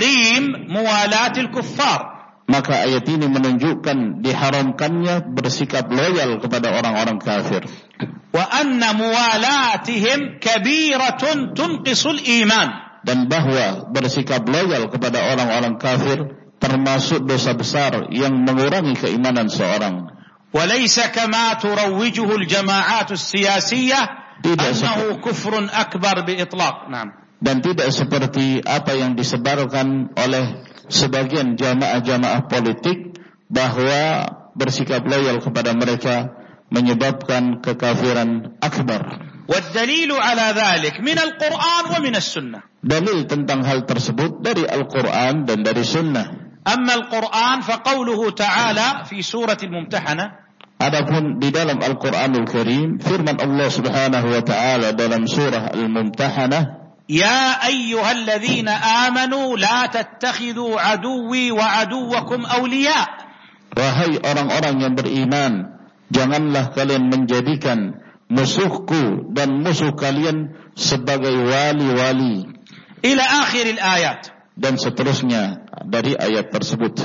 تحريم موالاة الكفار. Maka ayat ini menunjukkan diharamkannya bersikap loyal kepada orang-orang kafir. وأن موالاتهم كبيرة تنقص الإيمان. Dan bahwa bersikap loyal kepada orang-orang kafir termasuk dosa besar yang mengurangi keimanan seorang. وليس كما تروجه الجماعات السياسية أنه كفر أكبر بإطلاق. نعم. Dan tidak seperti apa yang disebarkan oleh sebagian jamaah-jamaah politik bahwa bersikap loyal kepada mereka menyebabkan kekafiran akbar. والدليل على ذلك من القرآن ومن السنة. Dalil tentang hal tersebut dari Al-Quran dan dari Sunnah. أما القرآن فقوله تعالى في سورة الممتحنة. Adapun di dalam Al-Quranul Karim, firman Allah Subhanahu wa taala dalam surah Al-Mumtahanah, يا أيها الذين آمنوا لا تتخذوا عدوي وعدوكم أولياء. Wahai orang-orang yang beriman, janganlah kalian menjadikan musuhku dan musuh kalian sebagai wali-wali. إلى آخر الآيات. Dan seterusnya dari ayat tersebut.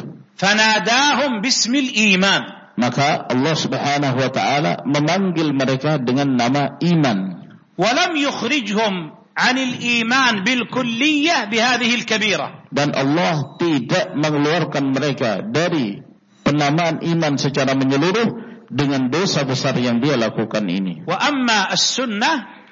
فناداهم باسم الإيمان. Maka Allah Subhanahu wa taala memanggil mereka dengan nama iman. ولم يخرجهم عن الإيمان بالكلية بهذه الكبيرة. Dan Allah tidak mengeluarkan mereka dari penamaan iman secara menyeluruh dengan dosa besar yang dia lakukan ini. وأما السنة.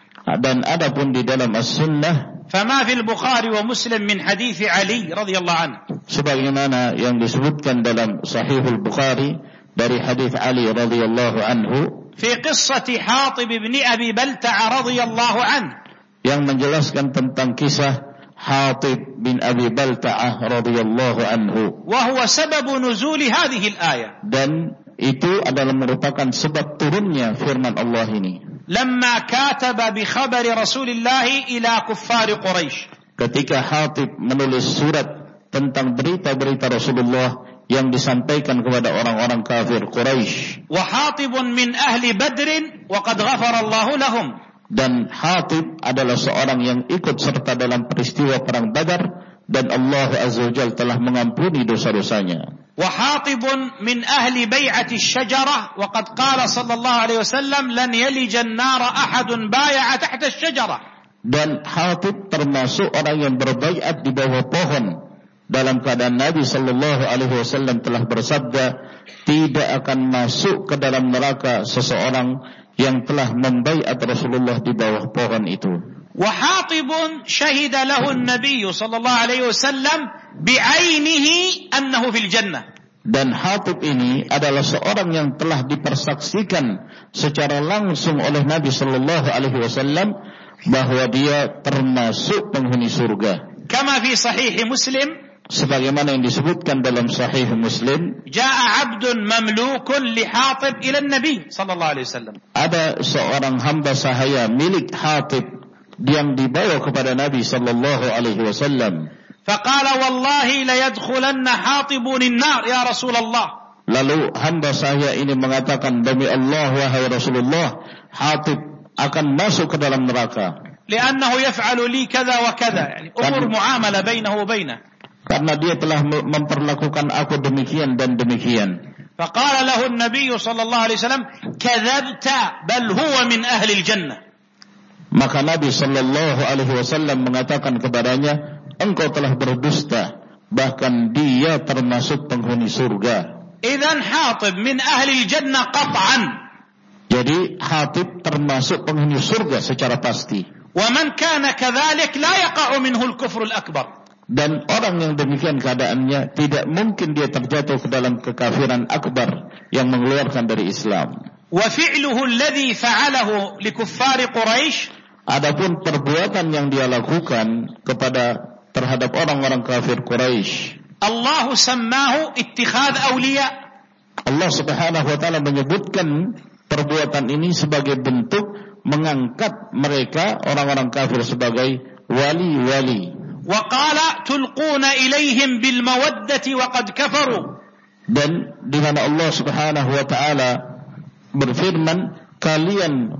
Dan adapun di dalam as-sunnah, فما في البخاري ومسلم من حديث علي رضي الله عنه. Sebagaimana yang disebutkan dalam Sahihul Bukhari dari hadis Ali radhiyallahu anhu. في قصة حاطب بن أبي بلتع رضي الله عنه. Yang menjelaskan tentang kisah Hatib bin Abi Balta'ah radhiyallahu anhu. وهو سبب نزول هذه الآية. Dan itu adalah merupakan sebab turunnya firman Allah ini. لما كاتب بخبر رسول الله إلى كفار قريش. Ketika Hatib menulis surat tentang berita-berita Rasulullah yang disampaikan kepada orang-orang kafir Quraisy. وحاطب من أهل بدر وقد غفر الله لهم. Dan Hatib adalah seorang yang ikut serta dalam peristiwa perang Badar dan Allah Azza wa Jalla telah mengampuni dosa-dosanya. وحاطب من أهل بيعة الشجرة وقد قال صلى الله عليه وسلم لن يلج النار أحد بايع تحت الشجرة. Dan Hatib termasuk orang yang berbaiat di bawah pohon dalam keadaan Nabi sallallahu alaihi wasallam telah bersabda, tidak akan masuk ke dalam neraka seseorang yang telah membaiat Rasulullah di bawah pohon itu. وحاطب شهد له النبي صلى الله عليه وسلم بعينه أنه في الجنة. Dan Hatib ini adalah seorang yang telah dipersaksikan secara langsung oleh Nabi sallallahu alaihi wasallam bahwa dia termasuk penghuni surga. كما في صحيح مسلم. Sebagaimana yang disebutkan dalam Sahih Muslim, جاء عبد مملوك لحاطب إلى النبي صلى الله عليه وسلم. Ada seorang hamba sahaya milik Hatib yang dibawa kepada Nabi sallallahu alaihi wasallam. فقال والله ليدخلن حاطب النار يا رسول الله. Lalu hamba sahaya ini mengatakan, demi Allah wahai Rasulullah, Hatib akan masuk ke dalam neraka. لأنه يفعل لي كذا وكذا, يعني أمور معاملة بينه وبينه. Karena dia telah memperlakukan aku demikian dan demikian. فقال له النبي صلى الله عليه وسلم كذبت بل هو من أهل الجنة. Maka Nabi sallallahu alaihi wasallam mengatakan kepadanya, engkau telah berdusta, bahkan dia termasuk penghuni surga. إذن حاطب من أهل الجنة قطعا. Jadi Hatib termasuk penghuni surga secara pasti. ومن كان كذلك لا يقع منه الكفر الأكبر. Dan orang yang demikian keadaannya tidak mungkin dia terjatuh ke dalam kekafiran akbar yang mengeluarkan dari Islam. وفعله الذي فعله لكفار قريش. Adapun perbuatan yang dia lakukan kepada terhadap orang-orang kafir Quraisy, Allah sammahu ittikhadh awliya. Allah Subhanahu wa taala menyebutkan perbuatan ini sebagai bentuk mengangkat mereka orang-orang kafir sebagai wali-wali. Wa qala tulquna ilaihim bil mawaddati wa qad kafaru. Dan di mana Allah Subhanahu wa taala berfirman, kalian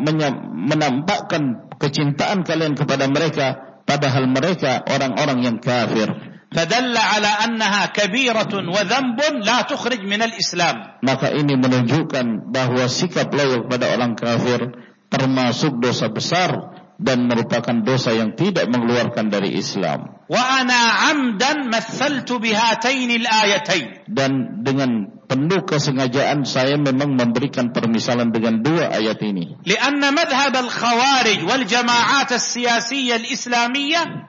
menampakkan kecintaan kalian kepada mereka padahal mereka orang-orang yang kafir. Fadalla ala annaha kabiratun wa dhanbun la tukhrij min al-Islam. Maka ini menunjukkan bahwa sikap loyal kepada orang kafir termasuk dosa besar dan merupakan dosa yang tidak mengeluarkan dari Islam. Wa ana 'amdan mathaltu bihatain al-ayatain. Dan dengan penuh kesengajaan saya memang memberikan permisalan dengan dua ayat ini. Lianna madhhab al-khawarij wal jama'at as-siyasiyyah al-islamiyyah,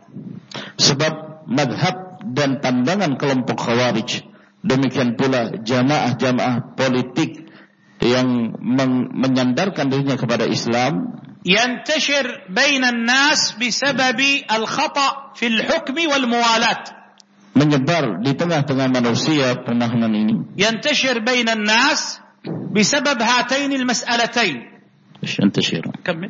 sebab madhab dan pandangan kelompok khawarij, demikian pula jamaah-jamaah politik yang menyandarkan dirinya kepada Islam, yantashir bainan nas bisababi al-khata' fil hukmi wal muwalat, menyebar di tengah-tengah manusia pemahaman ini. Yantashir bainan nas bisabab hatain al-mas'alatain. Yantashir. Kamil.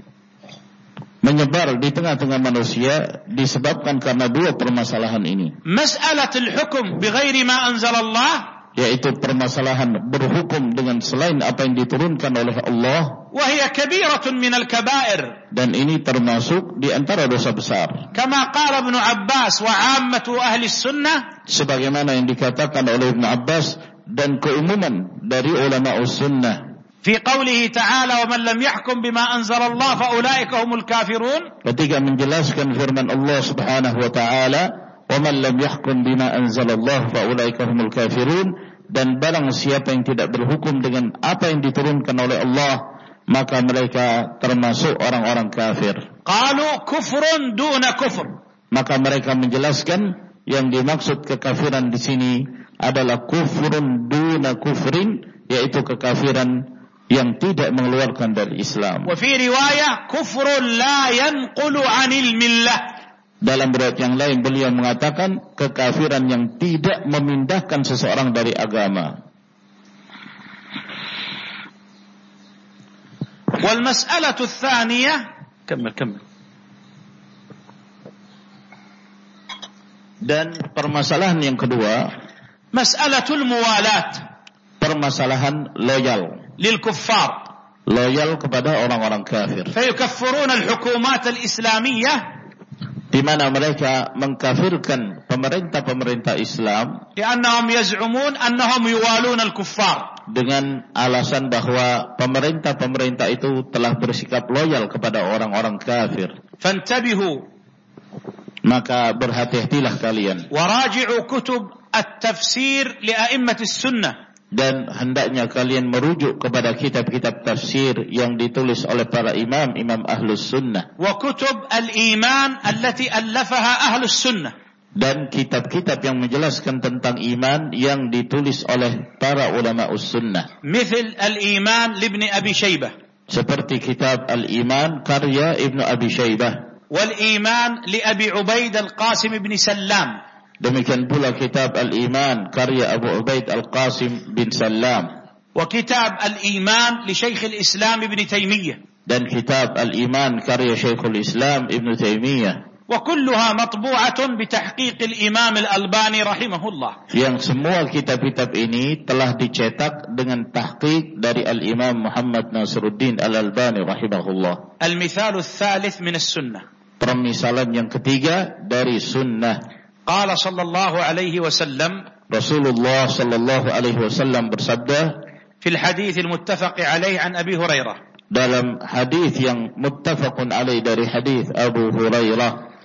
Menyebar di tengah-tengah manusia disebabkan karena dua permasalahan ini. Mas'alatul hukm bighairi ma anzala Allah, yaitu permasalahan berhukum dengan selain apa yang diturunkan oleh Allah. Wa hiya kabiratun min al-kaba'ir. Dan ini termasuk di antara dosa besar. Kama qala Ibnu Abbas wa 'ammatu ahli sunnah, sebagaimana yang dikatakan oleh Ibnu Abbas dan keumuman dari ulama sunnah. Fi qawlihi ta'ala wa man lam yahkum bima anzala Allah fa ulaika humul kafirun. Ketika menjelaskan firman Allah Subhanahu wa taala, wa man lam yahkum bima anzala Allah fa ulaika humul kafirun, dan barang siapa yang tidak berhukum dengan apa yang diturunkan oleh Allah, maka mereka termasuk orang-orang kafir. Qalu kufrun duna kufr. Maka mereka menjelaskan yang dimaksud kekafiran di sini adalah kufrun duna kufrin, yaitu kekafiran yang tidak mengeluarkan dari Islam. Wa fi riwayah kufrun la yanqulu 'anil millah. Dalam riwayat yang lain beliau mengatakan kekafiran yang tidak memindahkan seseorang dari agama. Wal mas'alatu tsaniyah, kamil kamil. Dan permasalahan yang kedua, mas'alatul muwalat, permasalahan loyal lil kuffar, loyal kepada orang-orang kafir. Fayukaffirun al-hukumat al-islamiyah, di mana mereka mengkafirkan pemerintah-pemerintah Islam, li'annahum yaz'umun annahum yuwalun al-kuffar, dengan alasan bahwa pemerintah-pemerintah itu telah bersikap loyal kepada orang-orang kafir. Fantabihu, maka berhati-hatilah kalian. Waraji'u kutub at-tafsir li'a'immati sunnah, dan hendaknya kalian merujuk kepada kitab-kitab tafsir yang ditulis oleh para imam imam ahlus sunnah. Wa kutub al-iman allati allafaha ahlus sunnah, dan kitab-kitab yang menjelaskan tentang iman yang ditulis oleh para ulama us-sunnah. Mithil al-iman li Ibn Abi Shaybah, seperti kitab al-iman karya Ibnu Abi Shaybah. Wal iman li Abi Ubaid al-Qasim ibn Sallam, demikian pula kitab al-iman karya Abu Ubaid al-Qasim bin Sallam. Wa kitab al-iman li Syekh al-Islam Ibn Taymiyah, dan kitab al-iman karya Syekhul Islam Ibn Taymiyah. وكلها مطبوعة بتحقيق الإمام الألباني رحمه الله. Yang semua kitab-kitab ini telah dicetak dengan tahqiq dari Al-Imam Muhammad Nasiruddin Al-Albani rahimahullah. المثال الثالث من السنة. Permisalan yang ketiga dari sunnah. قال صلى الله عليه وسلم, Rasulullah sallallahu alaihi wasallam bersabda في الحديث المتفق عليه عن أبي هريرة, dalam hadis yang muttafaqun alaih dari hadis Abu Hurairah,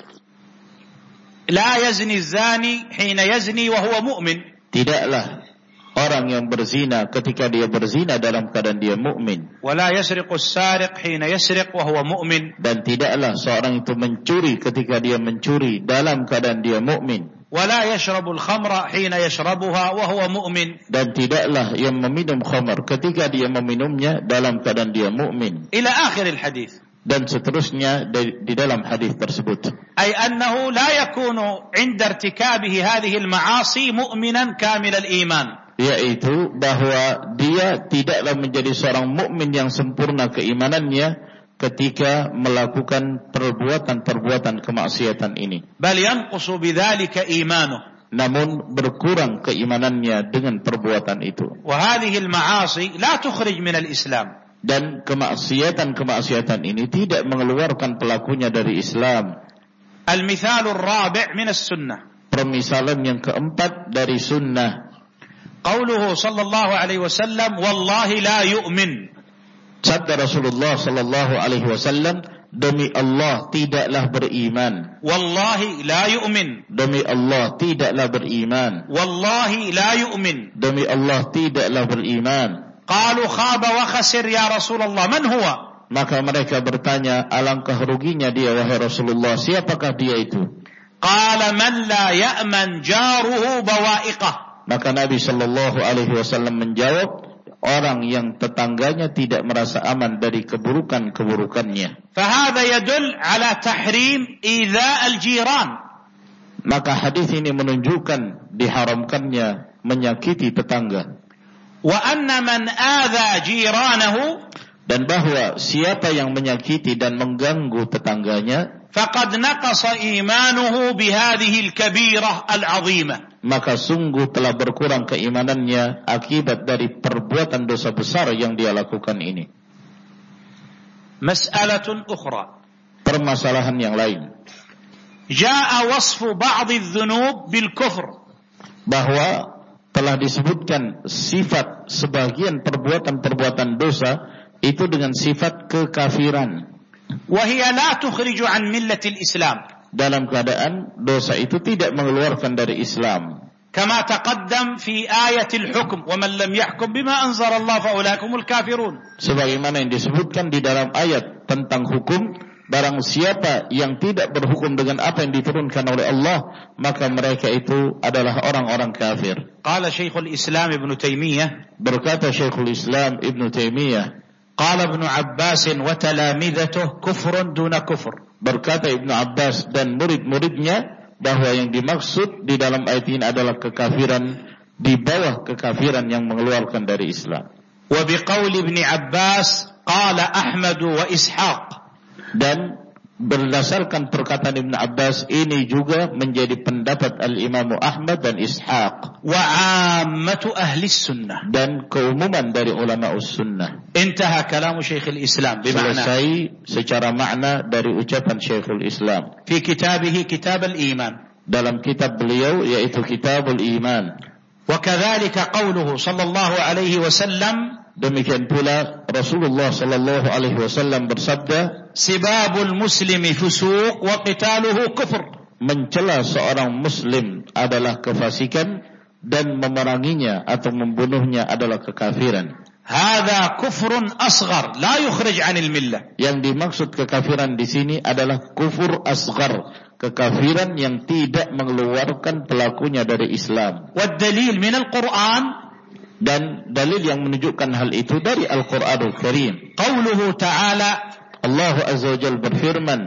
لا يزني الزاني حين يزني وهو مؤمن. Tidaklah orang yang berzina ketika dia berzina dalam keadaan dia mukmin. ولا يسرق السارق حين يسرق وهو مؤمن. Dan tidaklah seorang itu mencuri ketika dia mencuri dalam keadaan dia mukmin. ولا يشرب الخمر حين يشربها وهو مؤمن. Dan tidaklah yang meminum khamar ketika dia meminumnya dalam keadaan dia mukmin. إلى آخر الحديث. dan seterusnya di, di dalam hadis tersebut. أي أنه لا يكون عند ارتكابه هذه المعاصي مؤمنا كامل الإيمان. Yaitu bahwa dia tidaklah menjadi seorang mukmin yang sempurna keimanannya ketika melakukan perbuatan-perbuatan kemaksiatan ini. بل ينقص بذلك إيمانه. Namun berkurang keimanannya dengan perbuatan itu. وهذه المعاصي لا تخرج من الإسلام. Dan kemaksiatan-kemaksiatan ini tidak mengeluarkan pelakunya dari Islam. المثال الرابع من السنة. Permisalan yang keempat dari sunnah. قوله صلى الله عليه وسلم والله لا يؤمن. Sabda Rasulullah sallallahu alaihi wasallam, demi Allah tidaklah beriman. والله لا يؤمن. Demi Allah tidaklah beriman. والله لا يؤمن. Demi Allah tidaklah beriman. قالوا خاب وخسر يا رسول الله من هو؟ Maka mereka bertanya, alangkah ruginya dia wahai Rasulullah, siapakah dia itu? قال من لا يأمن جاره بوائقه. Maka Nabi sallallahu alaihi wasallam menjawab, orang yang tetangganya tidak merasa aman dari keburukan-keburukannya. فهذا يدل على تحريم إيذاء الجيران. Maka hadis ini menunjukkan diharamkannya menyakiti tetangga. وأن من آذى جيرانه, dan bahwa siapa yang menyakiti dan mengganggu tetangganya, فقد نقص إيمانه بهذه الكبيرة العظيمة. maka sungguh telah berkurang keimanannya akibat dari perbuatan dosa besar yang dia lakukan ini. مسألة أخرى. Permasalahan yang lain. جاء وصف بعض الذنوب بالكفر. Bahwa telah disebutkan sifat sebagian perbuatan-perbuatan dosa itu dengan sifat kekafiran. وهي لا تخرج عن ملة الإسلام. Dalam keadaan dosa itu tidak mengeluarkan dari Islam. كما تقدم في آية الحكم ومن لم يحكم بما أنزل الله فأولئك هم الكافرون. Sebagaimana yang disebutkan di dalam ayat tentang hukum, barang siapa yang tidak berhukum dengan apa yang diturunkan oleh Allah, maka mereka itu adalah orang-orang kafir. قال شيخ الإسلام ابن تيمية. Berkata Syekhul Islam Ibn Taimiyah, قال ابن عباس وتلامذته كفر دون كفر. Berkata Ibnu Abbas dan murid-muridnya bahwa yang dimaksud di dalam ayat ini adalah kekafiran di bawah kekafiran yang mengeluarkan dari Islam. وبقول ابن عباس قال أحمد وإسحاق. Dan berdasarkan perkataan Ibn Abbas ini juga menjadi pendapat Al-Imam Ahmad dan Ishaq وعامة أهل السنة. dan keumuman dari ulama us-sunnah. انتهى كلام شيخ الإسلام بمعنى Selesai secara makna dari ucapan Syekhul Islam في كتابه كتاب الإيمان. dalam kitab beliau yaitu Kitabul Iman. وكذلك قوله صلى الله عليه وسلم. Demikian pula Rasulullah sallallahu alaihi wasallam bersabda, sibabul muslimi fusuq wa qitaluhu kufur. Mencela seorang muslim adalah kefasikan dan memeranginya atau membunuhnya adalah kekafiran. Hadza kufrun asghar la yukhrij 'anil millah. Yang dimaksud kekafiran di sini adalah kufur asghar, kekafiran yang tidak mengeluarkan pelakunya dari Islam. Wad dalil min al-Qur'an, dan dalil yang menunjukkan hal itu dari Al-Qur'anul Karim. Qauluhu ta'ala, Allah Azza wa Jalla berfirman,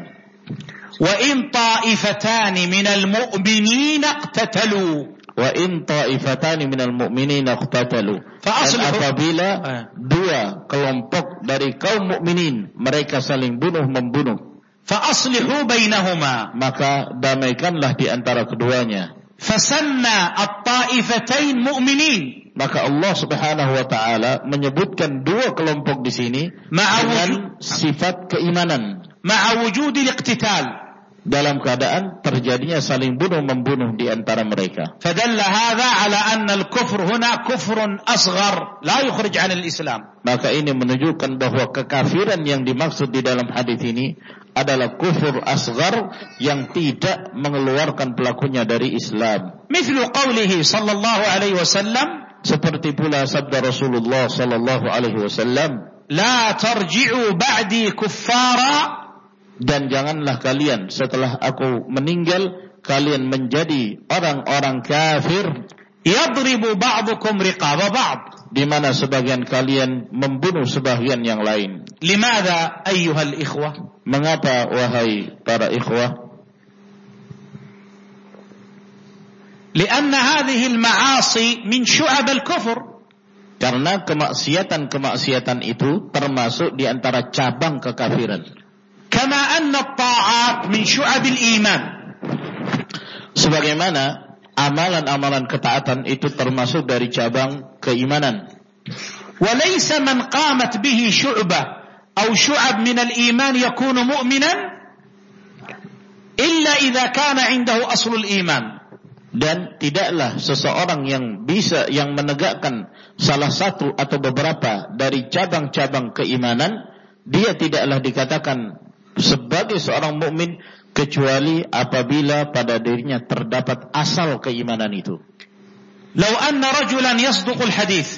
wa in ta'ifatani minal mu'minina iqtatalu. Wa in ta'ifatani minal mu'minina iqtatalu. Dan apabila dua kelompok dari kaum mukminin mereka saling bunuh membunuh, fa aslihu bainahuma, maka damaikanlah di antara keduanya. Fasanna at-ta'ifatain mu'minin. Maka Allah Subhanahu wa taala menyebutkan dua kelompok di sini dengan sifat keimanan, ma'a wujudil iqtital, dalam keadaan terjadinya saling bunuh membunuh di antara mereka. Fadalla hadha ala anna al-kufr huna kufrun asghar la yukhrij 'an al-Islam. Maka ini menunjukkan bahwa kekafiran yang dimaksud di dalam hadis ini adalah kufur asghar yang tidak mengeluarkan pelakunya dari Islam. Mithlu qawlihi sallallahu alaihi wasallam, seperti pula sabda Rasulullah sallallahu alaihi wasallam, la tarji'u ba'di kuffara, dan janganlah kalian setelah aku meninggal kalian menjadi orang-orang kafir, yadribu ba'dukum riqaba ba'd, di mana sebagian kalian membunuh sebagian yang lain. Limadha ayyuhal ikhwah? Mengapa wahai para ikhwah? Lianna hadhihi al-ma'asi min syu'ab al-kufr. Karena kemaksiatan-kemaksiatan itu termasuk di antara cabang kekafiran. Kama anna at-ta'at min syu'ab al-iman. Sebagaimana amalan-amalan ketaatan itu termasuk dari cabang keimanan. Wa laysa man qamat bihi syu'bah aw syu'ab min al-iman yakunu mu'minan illa idza kana 'indahu aslul iman. Dan tidaklah seseorang yang bisa yang menegakkan salah satu atau beberapa dari cabang-cabang keimanan, dia tidaklah dikatakan sebagai seorang mukmin kecuali apabila pada dirinya terdapat asal keimanan itu. Law anna rajulan yasduqu al-hadith,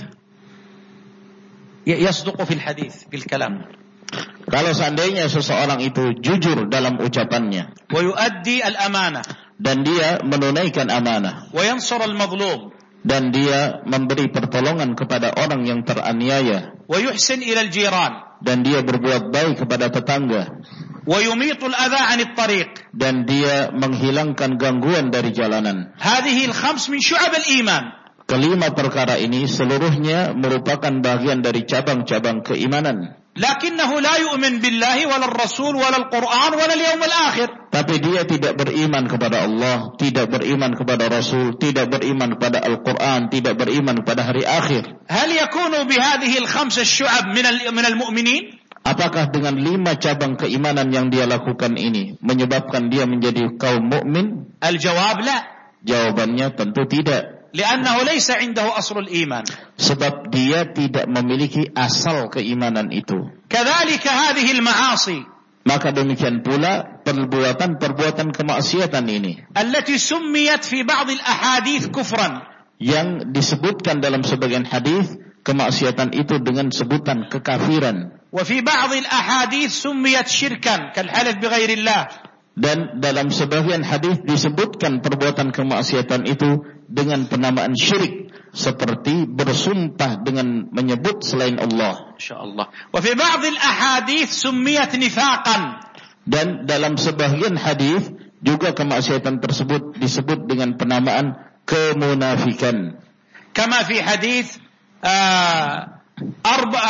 yasduqu fil hadith bil kalam. Kalau seandainya seseorang itu jujur dalam ucapannya, wa yuaddi al-amanah, dan dia menunaikan amanah, wa yansur al-mazlum, dan dia memberi pertolongan kepada orang yang teraniaya, wa yuhsin ila al-jiran, dan dia berbuat baik kepada tetangga, wa yumitu al-adha 'an at-tariq, dan dia menghilangkan gangguan dari jalanan. Hadhihi al-khams min syu'ab al-iman. Kelima perkara ini seluruhnya merupakan bagian dari cabang-cabang keimanan. Lakinnahu la yu'min billahi wala ar-rasul wala al-Qur'an wala al-yawm al-akhir. Tapi dia tidak beriman kepada Allah, tidak beriman kepada Rasul, tidak beriman kepada Al-Qur'an, tidak beriman kepada hari akhir. Hal yakunu bi hadhihi al-khams ash-shu'ab min min al-mu'minin? Apakah dengan lima cabang keimanan yang dia lakukan ini menyebabkan dia menjadi kaum mukmin? Al-jawab la. Jawabannya tentu tidak. Li'annahu laysa 'indahu aslul iman. Sebab dia tidak memiliki asal keimanan itu. Kadzalika hadhihi al-ma'asi. Maka demikian pula perbuatan-perbuatan kemaksiatan ini, allati summiyat fi ba'd al-ahadits kufran, yang disebutkan dalam sebagian hadis kemaksiatan itu dengan sebutan kekafiran. Wa fi ba'd al-ahadits summiyat syirkan kal halaf bi ghairillah. Dan dalam sebagian hadis disebutkan perbuatan kemaksiatan itu dengan penamaan syirik, seperti bersumpah dengan menyebut selain Allah. Insyaallah. Wa fi ba'd al-ahadits summiyat nifaqan. Dan dalam sebagian hadis juga kemaksiatan tersebut disebut dengan penamaan kemunafikan. Kama fi hadits uh, arba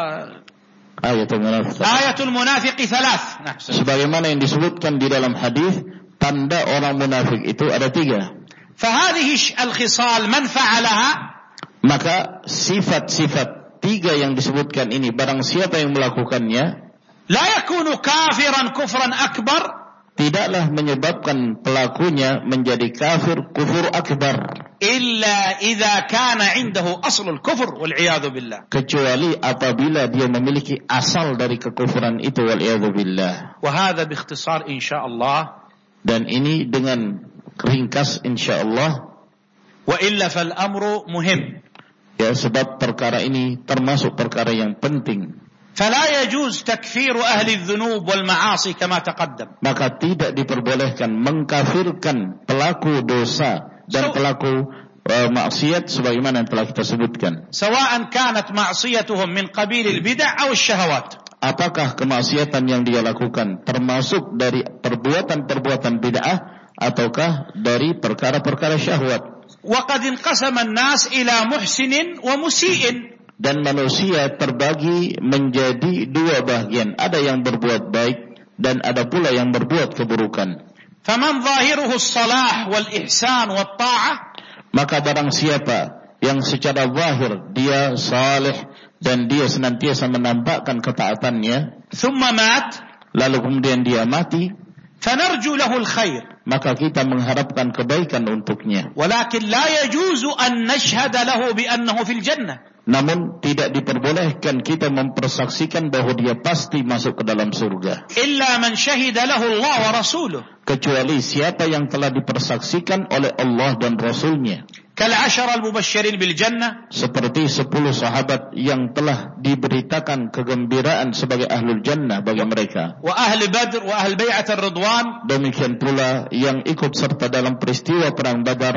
Ayatul munafiq. Ayatul munafiq thalath. Sebagaimana yang disebutkan di dalam hadis, tanda orang munafik itu ada tiga. Fahadhihi al-khisal man fa'alaha, maka sifat-sifat tiga yang disebutkan ini barang siapa yang melakukannya, la yakunu kafiran kufran akbar, tidaklah menyebabkan pelakunya menjadi kafir kufur akbar, illa idza kana 'indahu aslul kufr wal 'iyadzu billah, kecuali apabila dia memiliki asal dari kekufuran itu wal 'iyadzu billah. Wa hadha bi ikhtisar insyaallah, dan ini dengan ringkas insyaallah. Wa illa fal amru muhim, ya, sebab perkara ini termasuk perkara yang penting. فلا يجوز تكفير أهل الذنوب والمعاصي كما تقدم. Maka tidak diperbolehkan mengkafirkan pelaku dosa dan so, pelaku uh, maksiat sebagaimana yang telah kita sebutkan. سواء كانت معصيتهم من قبيل البدع أو الشهوات. Apakah kemaksiatan yang dia lakukan termasuk dari perbuatan-perbuatan bid'ah ataukah dari perkara-perkara syahwat? وقد انقسم الناس إلى محسن ومسيء. Dan manusia terbagi menjadi dua bagian. Ada yang berbuat baik dan ada pula yang berbuat keburukan. فَمَنْ ظَاهِرُهُ الصَّلَاحُ وَالْإِحْسَانُ وَالطَّاعَةُ, maka barang siapa yang secara zahir dia saleh dan dia senantiasa menampakkan ketaatannya, ثُمَّ مَاتْ, lalu kemudian dia mati, فَنَرْجُو لَهُ الْخَيْرِ, maka kita mengharapkan kebaikan untuknya. وَلَكِنْ لَا يَجُوزُ أَن نَشْهَدَ لَهُ بِأَنَّهُ فِي الْجَنَّةِ, namun tidak diperbolehkan kita mempersaksikan bahwa dia pasti masuk ke dalam surga. Illa man syahida lahu Allah wa rasuluh, kecuali siapa yang telah dipersaksikan oleh Allah dan Rasulnya. Kal ashara al-mubasysyirin bil jannah, seperti sepuluh sahabat yang telah diberitakan kegembiraan sebagai ahlul jannah bagi mereka. Wa ahli Badr wa ahli bai'at ar-ridwan, demikian pula yang ikut serta dalam peristiwa perang Badar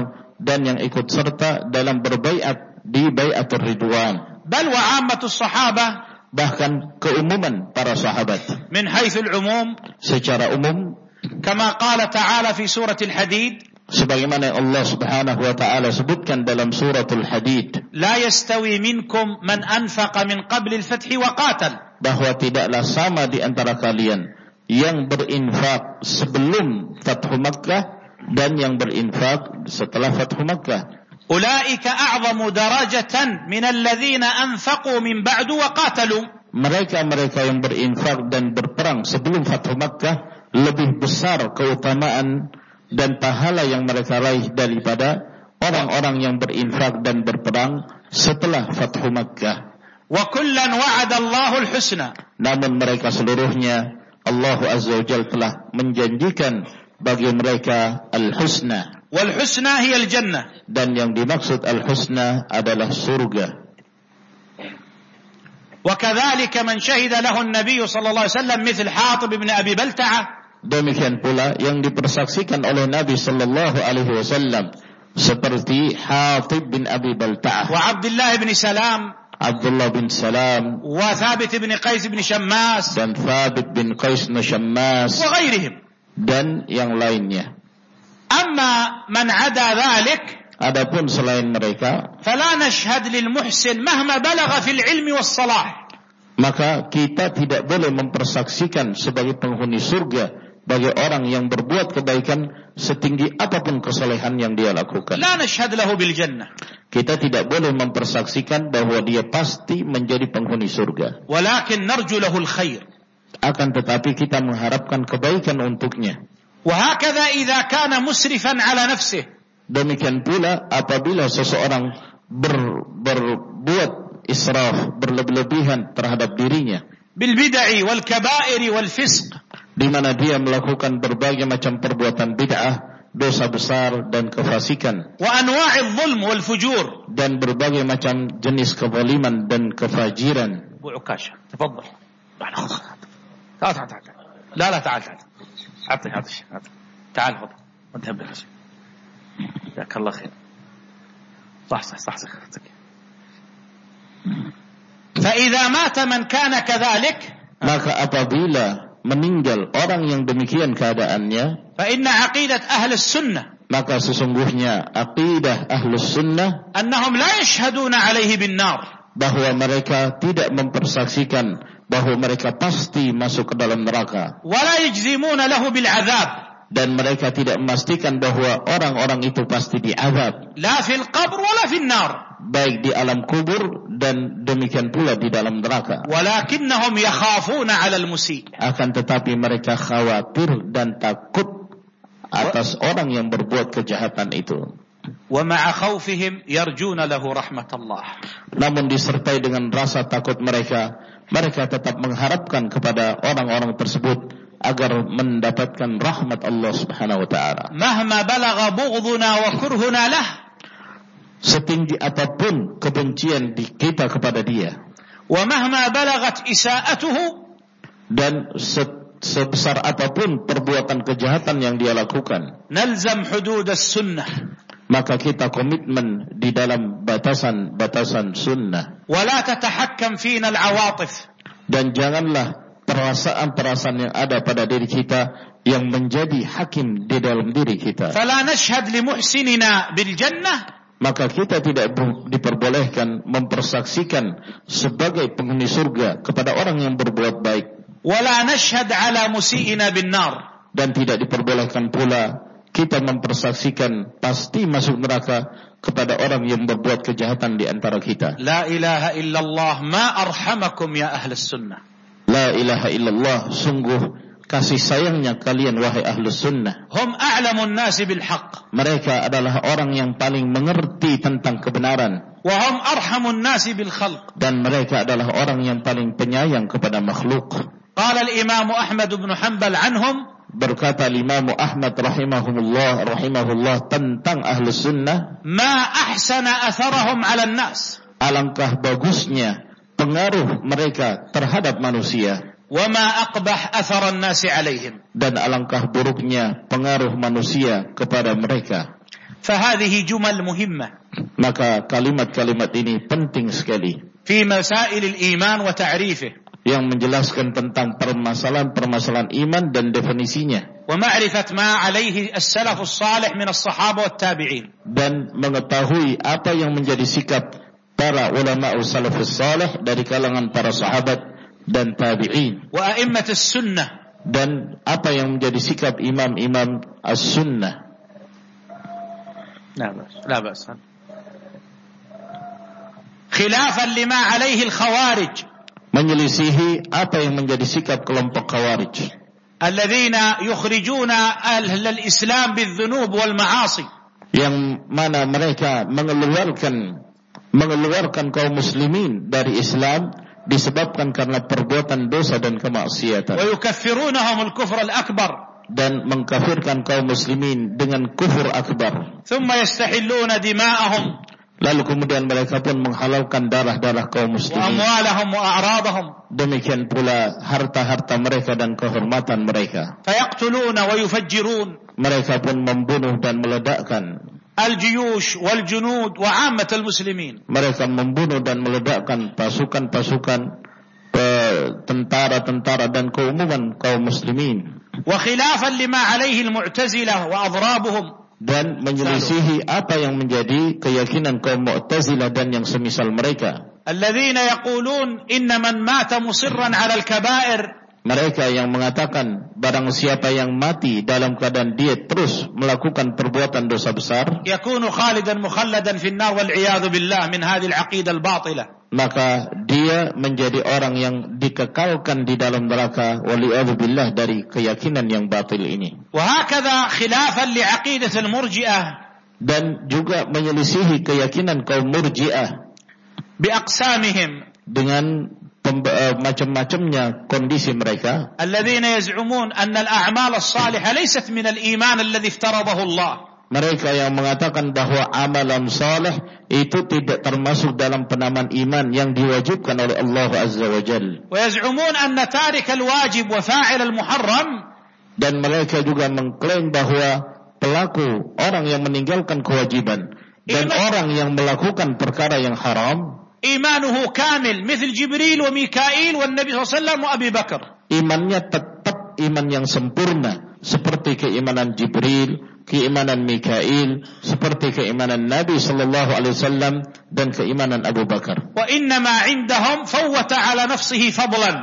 dan yang ikut serta dalam berbaiat di baiatur ridwan. Bal wa ammatus sahabah, bahkan keumuman para sahabat. Min haitsul umum, secara umum. Kama qala ta'ala fi suratil Hadid, sebagaimana Allah Subhanahu wa taala sebutkan dalam suratul Hadid, la yastawi minkum man anfaqa min qabli al-fath wa qatal, bahwa tidaklah sama di antara kalian yang berinfak sebelum Fathu Makkah dan yang berinfak setelah Fathu Makkah. Ulaika a'zamu darajatan min alladhina anfaqu min ba'du wa qatalu, mereka-mereka yang berinfak dan berperang sebelum Fathu Makkah lebih besar keutamaan dan pahala yang mereka raih daripada orang-orang yang berinfak dan berperang setelah Fathu Makkah. Wa kullan wa'ada Allahul husna, namun mereka seluruhnya Allah Azza wa Jalla telah menjanjikan bagi mereka al-husna. Wal husna hiya al-jannah, dan yang dimaksud al-husna adalah surga. Wa kadzalika man syahida lahu an-nabiy sallallahu alaihi wasallam mithl Hatib ibn Abi Balta'ah, demikian pula yang dipersaksikan oleh Nabi sallallahu alaihi wasallam seperti Hatib bin Abi Balta'ah, wa Abdullah bin Salam, Abdullah bin Salam, wa Thabit bin Qais bin Shammas, dan Thabit bin Qais bin Shammas, wa ghairihim, dan yang lainnya. Amma man 'ada dhalik, adapun selain mereka, fala nashhad lil muhsin mahma balagha fil ilmi was salah, maka kita tidak boleh mempersaksikan sebagai penghuni surga bagi orang yang berbuat kebaikan setinggi apapun kesalehan yang dia lakukan. La nashhad lahu bil jannah, kita tidak boleh mempersaksikan bahwa dia pasti menjadi penghuni surga. Walakin narju lahu al khair, akan tetapi kita mengharapkan kebaikan untuknya. Wa hakadha idza kana musrifan ala nafsihi, demikian pula apabila seseorang ber, berbuat israf, berlebihan terhadap dirinya, bil bid'i wal kaba'iri wal fisq, di mana dia melakukan berbagai macam perbuatan bid'ah, dosa besar dan kefasikan, wa anwa'idh dhulm wal fujur, dan berbagai macam jenis kezaliman dan kefajiran. Bu Ukasha, تفضل. تعال تعال تعال. لا لا تعال تعال. أعطي هذا الشيء. تعال خذ. وانت هبل هذا الشيء. جزاك الله خير. صح صح صح صح. فإذا مات من كان كذلك, maka apabila meninggal orang yang demikian keadaannya, فإن عقيدة أهل السنة, maka sesungguhnya aqidah ahlus sunnah, أنهم لا يشهدون عليه بالنار, bahwa mereka tidak mempersaksikan bahwa mereka pasti masuk ke dalam neraka, ولا يجزمون له بالعذاب, dan mereka tidak memastikan bahwa orang-orang itu pasti diazab, لا في القبر ولا في النار, baik di alam kubur dan demikian pula di dalam neraka. ولكنهم يخافون على المسيء, akan tetapi mereka khawatir dan takut atas orang yang berbuat kejahatan itu. ومع خوفهم يرجون له رحمة الله, namun disertai dengan rasa takut mereka, mereka tetap mengharapkan kepada orang-orang tersebut agar mendapatkan rahmat Allah Subhanahu wa taala. مهما بلغ بغضنا وكرهنا له, setinggi apapun kebencian di kita kepada dia, ومهما بلغت إساءته, dan se- sebesar apapun perbuatan kejahatan yang dia lakukan, نلزم حدود السنة, maka kita komitmen di dalam batasan-batasan sunnah. ولا تتحكم فينا العواطف, dan janganlah perasaan-perasaan yang ada pada diri kita yang menjadi hakim di dalam diri kita. فلا نشهد لمحسننا بالجنة, maka kita tidak diperbolehkan mempersaksikan sebagai penghuni surga kepada orang yang berbuat baik, ولا نشهد على مسيئنا بالنار, dan tidak diperbolehkan pula kita mempersaksikan pasti masuk neraka kepada orang yang berbuat kejahatan di antara kita. لا إله إلا الله ما أرحمكم يا أهل السنة. La ilaha illallah, sungguh kasih sayangnya kalian wahai ahlus sunnah. هم أعلم الناس بالحق, mereka adalah orang yang paling mengerti tentang kebenaran, وهم أرحم الناس بالخلق, dan mereka adalah orang yang paling penyayang kepada makhluk. قال الإمام أحمد بن حنبل عنهم, berkata Imam Ahmad rahimahullah rahimahullah tentang ahlus sunnah, ما أحسن أثرهم على الناس, alangkah bagusnya pengaruh mereka terhadap manusia, وما أقبح أثر الناس عليهم, dan alangkah buruknya pengaruh manusia kepada mereka. فهذه جمل مهمة. Maka kalimat-kalimat ini penting sekali. في مسائل الإيمان وتعريفه. Yang menjelaskan tentang permasalahan-permasalahan iman dan definisinya. ومعرفة ما عليه السلف الصالح من الصحابة والتابعين. Dan mengetahui apa yang menjadi sikap para ulama salafus salih dari kalangan para sahabat dan tabi'in. وأئمة السنة. Dan apa yang menjadi sikap imam-imam as-sunnah. لا بأس لا بأس. خلافا لما عليه الخوارج. Menyelisihi apa yang menjadi sikap kelompok khawarij. الذين يخرجون أهل الإسلام بالذنوب والمعاصي. Yang mana mereka mengeluarkan mengeluarkan kaum muslimin dari Islam disebabkan karena perbuatan dosa dan kemaksiatan. ويكفرونهم الكفر الأكبر. Dan mengkafirkan kaum muslimin dengan kufur akbar. ثم يستحلون دماءهم. Lalu kemudian mereka pun menghalalkan darah-darah kaum muslimin. وأموالهم وأعراضهم. Demikian pula harta-harta mereka dan kehormatan mereka. فيقتلون ويفجرون. Mereka pun membunuh dan meledakkan الجيوش والجنود وعامة المسلمين. Mereka membunuh dan meledakkan pasukan-pasukan tentara-tentara dan keumuman kaum muslimin. وخلافا لما عليه المعتزلة وأضرابهم. Dan menyelisihi apa yang menjadi keyakinan kaum Mu'tazilah dan yang semisal mereka. الذين يقولون إن من مات مصرا على الكبائر. Mereka yang mengatakan barang siapa yang mati dalam keadaan dia terus melakukan perbuatan dosa besar, يكون خالدا مخلدا في النار والعياذ بالله من هذه العقيدة الباطلة. Maka dia menjadi orang yang dikekalkan di dalam neraka waliyadzubillah dari keyakinan yang batil ini. وهكذا خلافا لعقيدة المرجئة. Dan juga menyelisihi keyakinan kaum Murji'ah بأقسامهم. dengan uh, macam-macamnya kondisi mereka. الذين يزعمون أن الأعمال الصالحة ليست من الإيمان الذي افترضه الله. Mereka yang mengatakan bahwa amalan saleh itu tidak termasuk dalam penamaan iman yang diwajibkan oleh Allah Azza wa Jalla. ويزعمون أن تارك الواجب وفاعل المحرم. Dan mereka juga mengklaim bahwa pelaku orang yang meninggalkan kewajiban dan Iman. orang yang melakukan perkara yang haram, إيمانه كامل مثل جبريل وميكائيل والنبي صلى الله عليه وسلم وأبي بكر. imannya tetap iman yang sempurna seperti keimanan Jibril, keimanan Mikail, seperti keimanan Nabi sallallahu alaihi wasallam dan keimanan Abu Bakar. وإنما عندهم فوت على نفسه فضلا.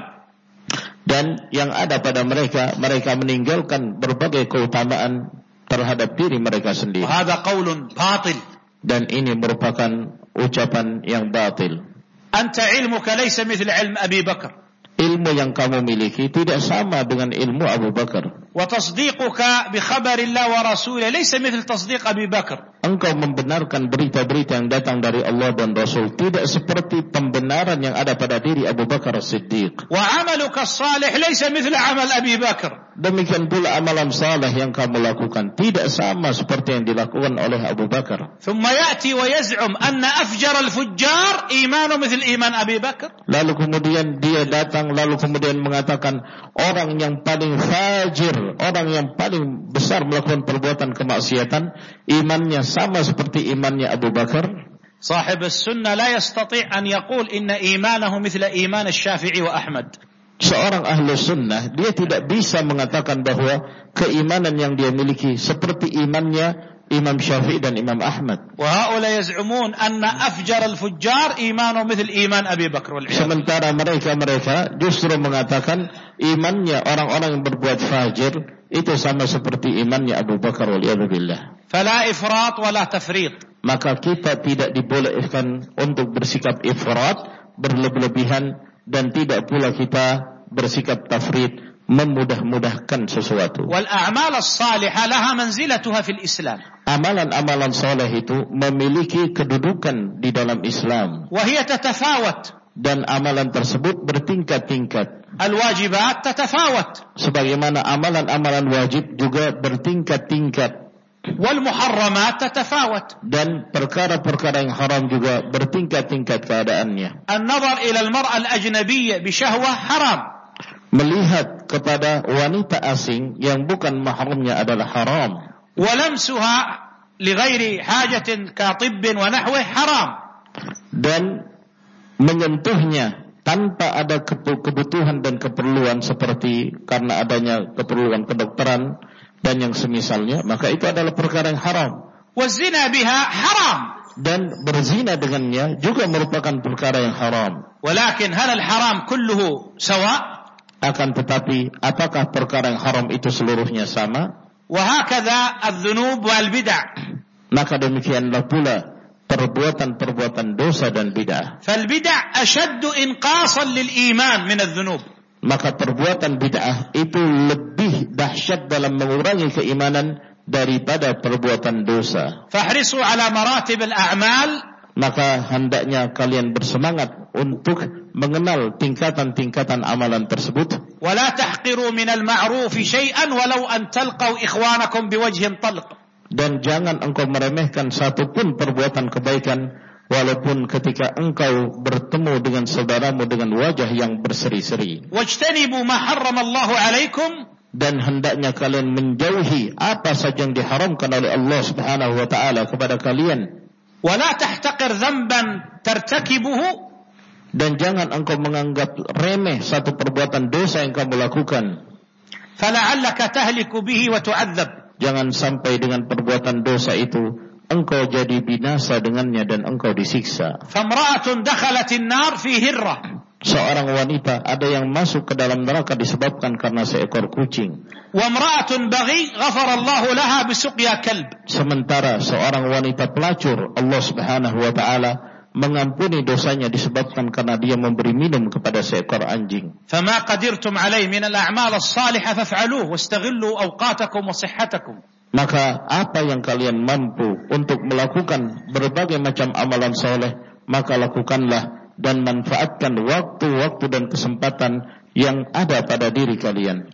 Dan yang ada pada mereka, mereka meninggalkan berbagai keutamaan terhadap diri mereka sendiri. وهذا قول باطل. Dan ini merupakan ucapan yang batil. أنت علمك ليس مثل علم أبي بكر. Ilmu yang kamu miliki tidak sama dengan ilmu Abu Bakar. وتصديقك بخبر الله ورسوله ليس مثل تصديق أبي بكر. Engkau membenarkan berita-berita yang datang dari Allah dan Rasul tidak seperti pembenaran yang ada pada diri Abu Bakar As-Siddiq. وعملك الصالح ليس مثل عمل أبي بكر. Demikian pula amalan saleh yang kamu lakukan tidak sama seperti yang dilakukan oleh Abu Bakar. ثم يأتي ويزعم أن أفجر الفجار إيمانه مثل إيمان أبي بكر. Lalu kemudian dia datang lalu kemudian mengatakan orang yang paling fajir, orang yang paling besar melakukan perbuatan kemaksiatan, imannya sama seperti imannya Abu Bakar. صاحب السنة لا يستطيع أن يقول إن إيمانه مثل إيمان الشافعي وأحمد. Seorang ahlu sunnah dia tidak bisa mengatakan bahwa keimanan yang dia miliki seperti imannya Imam Syafi'i dan Imam Ahmad. وهؤلاء يزعمون أن أفجر الفجار إيمانه مثل إيمان أبي بكر والعياذ. Sementara mereka-mereka justru mengatakan imannya orang-orang yang berbuat fajir itu sama seperti imannya Abu Bakar waliyadzubillah. فلا إفراط ولا تفريط. Maka kita tidak dibolehkan untuk bersikap ifrat, berlebih-lebihan, dan tidak pula kita bersikap tafrid, memudah-mudahkan sesuatu. والأعمال الصالحة لها منزلتها في الإسلام. Amalan-amalan soleh itu memiliki kedudukan di dalam Islam. وهي تتفاوت. Dan amalan tersebut bertingkat-tingkat. الواجبات تتفاوت. Sebagaimana amalan-amalan wajib juga bertingkat-tingkat. والمحرمات تتفاوت. Dan perkara-perkara yang haram juga bertingkat-tingkat keadaannya. النظر إلى المرأة الأجنبية بشهوة حرام. Melihat kepada wanita asing yang bukan mahramnya adalah haram. ولمسها لغير حاجة كطب ونحوه حرام. Dan menyentuhnya tanpa ada kebutuhan dan keperluan seperti karena adanya keperluan kedokteran dan yang semisalnya, maka itu adalah perkara yang haram. والزنا بها حرام. Dan berzina dengannya juga merupakan perkara yang haram. ولكن هل الحرام كله سواء؟ Akan tetapi apakah perkara yang haram itu seluruhnya sama? وهكذا الذنوب والبدع. Maka demikianlah pula perbuatan-perbuatan dosa dan bid'ah. فالبدع أشد إنقاصا للإيمان من الذنوب. Maka perbuatan bid'ah itu lebih dahsyat dalam mengurangi keimanan daripada perbuatan dosa. فاحرصوا على مراتب الأعمال. Maka hendaknya kalian bersemangat untuk mengenal tingkatan-tingkatan amalan tersebut. ولا تحقروا من المعروف شيئا ولو أن تلقوا إخوانكم بوجه طلق. Dan jangan engkau meremehkan satupun perbuatan kebaikan, walaupun ketika engkau bertemu dengan saudaramu dengan wajah yang berseri-seri. واجتنبوا ما حرم الله عليكم. Dan hendaknya kalian menjauhi apa saja yang diharamkan oleh Allah Subhanahu wa taala kepada kalian. ولا تحتقر ذنبا ترتكبه. Dan jangan engkau menganggap remeh satu perbuatan dosa yang kamu lakukan. فلعلك تهلك به وتعذب. Jangan sampai dengan perbuatan dosa itu engkau jadi binasa dengannya dan engkau disiksa. فامرأة دخلت النار في هرة. Seorang wanita ada yang masuk ke dalam neraka disebabkan karena seekor kucing. وامرأة بغي غفر الله لها بسقيا كلب. Sementara seorang wanita pelacur, Allah Subhanahu wa taala mengampuni dosanya disebabkan karena dia memberi minum kepada seekor anjing. فما قدرتم عليه من الأعمال الصالحة فافعلوه واستغلوا أوقاتكم وصحتكم. Maka apa yang kalian mampu untuk melakukan berbagai macam amalan soleh, maka lakukanlah dan manfaatkan waktu-waktu dan kesempatan yang ada pada diri kalian.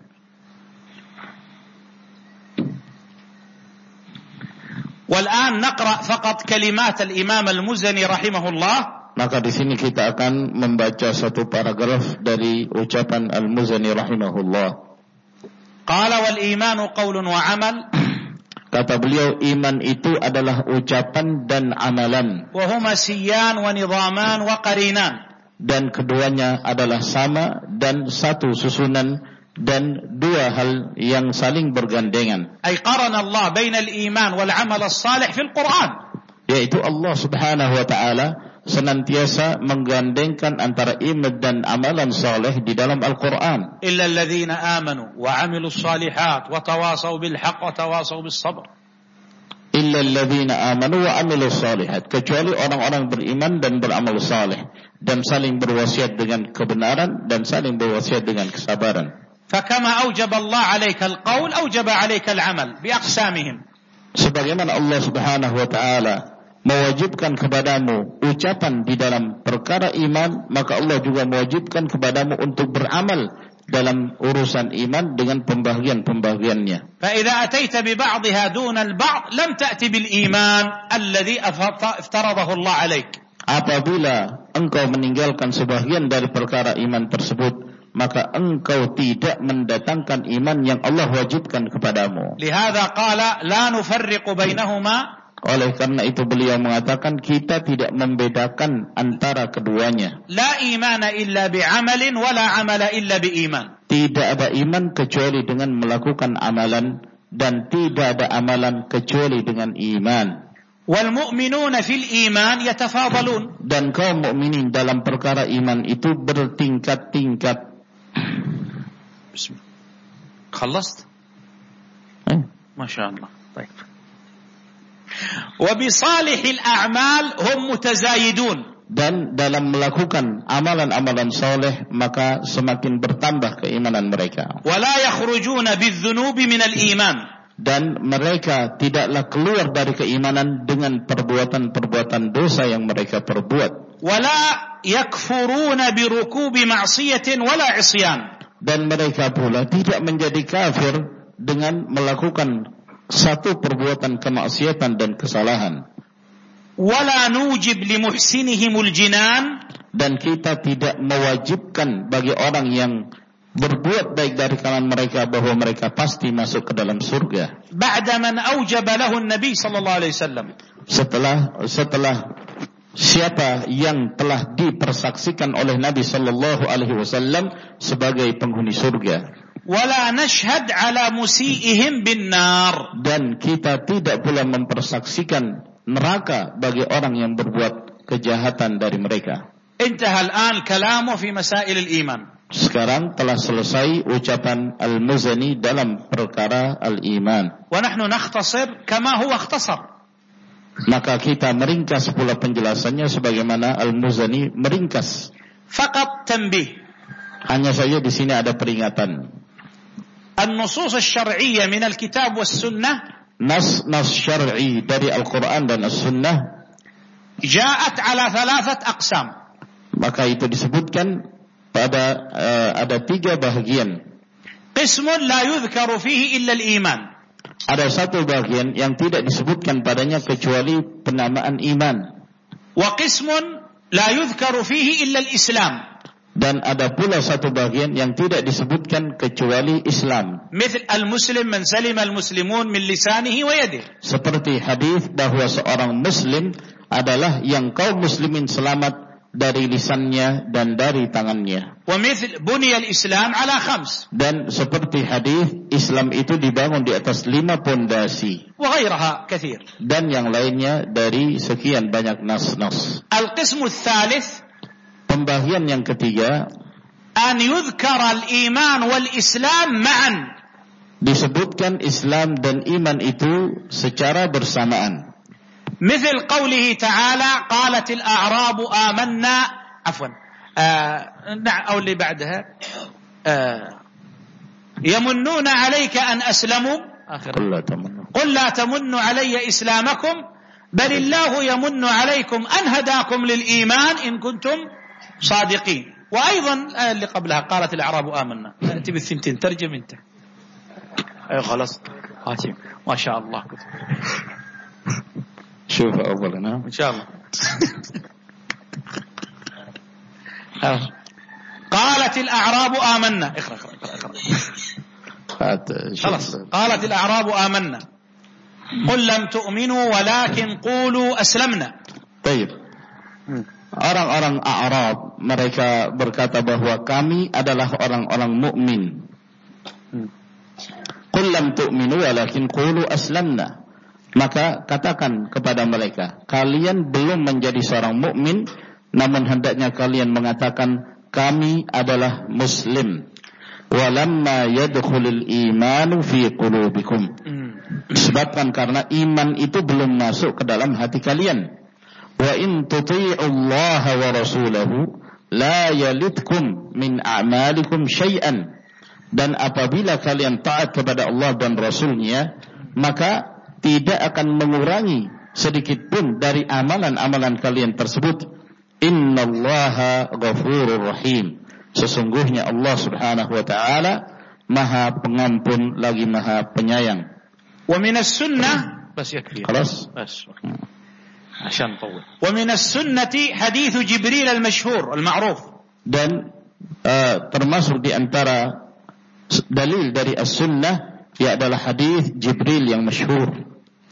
والآن نقرأ فقط كلمات الإمام المزني رحمه الله. Maka di sini kita akan membaca satu paragraf dari ucapan Al-Muzani rahimahullah. قال والإيمان قول وعمل. Kata beliau, iman itu adalah ucapan dan amalan. وهما سيان ونظامان وقرينان. Dan keduanya adalah sama dan satu susunan dan dua hal yang saling bergandengan. أي قرن الله بين الإيمان والعمل الصالح في القرآن. Yaitu Allah Subhanahu wa taala senantiasa menggandengkan antara iman dan amalan saleh di dalam Al-Qur'an. إلا الذين آمنوا وعملوا الصالحات وتواصوا بالحق وتواصوا بالصبر. Illa alladzina amanu wa amilus salihat, kecuali orang-orang beriman dan beramal saleh dan saling berwasiat dengan kebenaran dan saling berwasiat dengan kesabaran. فكما أوجب الله عليك القول أوجب عليك العمل بأقسامهم. Sebagaimana Allah Subhanahu wa taala mewajibkan kepadamu ucapan di dalam perkara iman, maka Allah juga mewajibkan kepadamu untuk beramal dalam urusan iman dengan pembagian-pembagiannya. فإذا أتيت ببعضها دون البعض لم تأتي بالإيمان الذي افترضه الله عليك. Apabila engkau meninggalkan sebagian dari perkara iman tersebut, maka engkau tidak mendatangkan iman yang Allah wajibkan kepadamu. لهذا قال لا نفرق بينهما. Oleh karena itu beliau mengatakan kita tidak membedakan antara keduanya. لا إيمان إلا بعمل ولا عمل إلا بإيمان. Tidak ada iman kecuali dengan melakukan amalan dan tidak ada amalan kecuali dengan iman. والمؤمنون في الإيمان يتفاضلون. Dan kaum mukminin dalam perkara iman itu bertingkat-tingkat. خلصت؟ Eh? ما شاء الله. طيب. وبصالح الأعمال هم متزايدون. Dan dalam melakukan amalan-amalan soleh maka semakin bertambah keimanan mereka. ولا يخرجون بالذنوب من الإيمان. Dan mereka tidaklah keluar dari keimanan dengan perbuatan-perbuatan dosa yang mereka perbuat. ولا يكفرون بركوب معصية ولا عصيان. Dan mereka pula tidak menjadi kafir dengan melakukan satu perbuatan kemaksiatan dan kesalahan. ولا نوجب لمحسنهم الجنان. Dan kita tidak mewajibkan bagi orang yang berbuat baik dari kalangan mereka bahwa mereka pasti masuk ke dalam surga. Ba'da man awjaba lahu an-nabi sallallahu alaihi wasallam. Setelah setelah siapa yang telah dipersaksikan oleh Nabi sallallahu alaihi wasallam sebagai penghuni surga. Wala nashhad ala musiihim bin nar. Dan kita tidak pula mempersaksikan neraka bagi orang yang berbuat kejahatan dari mereka. Intaha al-an kalamu fi masail al-iman. Sekarang telah selesai ucapan Al-Muzani dalam perkara al-iman. Wa nahnu nakhtasir kama huwa ikhtasar. Maka kita meringkas pula penjelasannya sebagaimana Al-Muzani meringkas. Faqat tanbih. Hanya saja di sini ada peringatan. An-nusus asy-syar'iyyah min al-kitab was-sunnah, nas-nas syar'i dari Al-Qur'an dan As-Sunnah, ja'at ala thalathat aqsam. Maka itu disebutkan pada uh, ada tiga bahagian. Qismun la yudhkaru fihi illa al-iman. Ada satu bagian yang tidak disebutkan padanya kecuali penamaan iman. Wa qismun la yudhkaru fihi illa al-islam. Dan ada pula satu bagian yang tidak disebutkan kecuali Islam. Mithl al-muslim man salima al-muslimun min lisanihi wa yadihi. Seperti hadis bahwa seorang muslim adalah yang kaum muslimin selamat dari lisannya dan dari tangannya. Wa mithl bunya al-islam ala khams. Dan seperti hadis Islam itu dibangun di atas lima pondasi. Wa ghairaha katsir. Dan yang lainnya dari sekian banyak nas-nas. Al-qismu ats-tsalits, pembagian yang ketiga, an yudhkara al-iman wal islam ma'an. Disebutkan Islam dan iman itu secara bersamaan. مثل قوله تعالى قالت الأعراب آمنا عفوا نعم أو اللي بعدها آه يمنون عليك أن أسلموا قل لا تمنوا قل لا تمنوا علي إسلامكم بل الله يمن عليكم أن هداكم للإيمان إن كنتم صادقين. وأيضا الآية اللي قبلها قالت الأعراب آمنا. نأتي بالثنتين ترجم أنت. أي خلاص ما شاء الله. شوف أولا إن شاء الله. قالت الأعراب آمنا. اقرأ اقرأ اقرأ. خلاص. قالت الأعراب آمنا. قل لم تؤمنوا ولكن قولوا أسلمنا. طيب. Orang-orang A'rab mereka berkata bahwa kami adalah orang-orang mukmin. Qul lam tu'minu walakin qulu aslamna. Maka katakan kepada mereka, kalian belum menjadi seorang mukmin, namun hendaknya kalian mengatakan kami adalah muslim. Walamma yadkhulul imanu fi qulubikum. Disebabkan karena iman itu belum masuk ke dalam hati kalian. Wa in tuti'ullaha wa rasulahu la yalidkum min a'malikum syai'an. Dan apabila kalian taat kepada Allah dan Rasulnya, maka tidak akan mengurangi sedikit pun dari amalan-amalan kalian tersebut. Innallaha ghafurur rahim. Sesungguhnya Allah Subhanahu wa taala Maha Pengampun lagi Maha Penyayang. Wa minas sunnah bas yakfi. خلاص bas. عشان نطول. ومن السنة حديث جبريل المشهور المعروف. Dan uh, termasuk di antara dalil dari as-sunnah ia adalah hadis Jibril yang masyhur.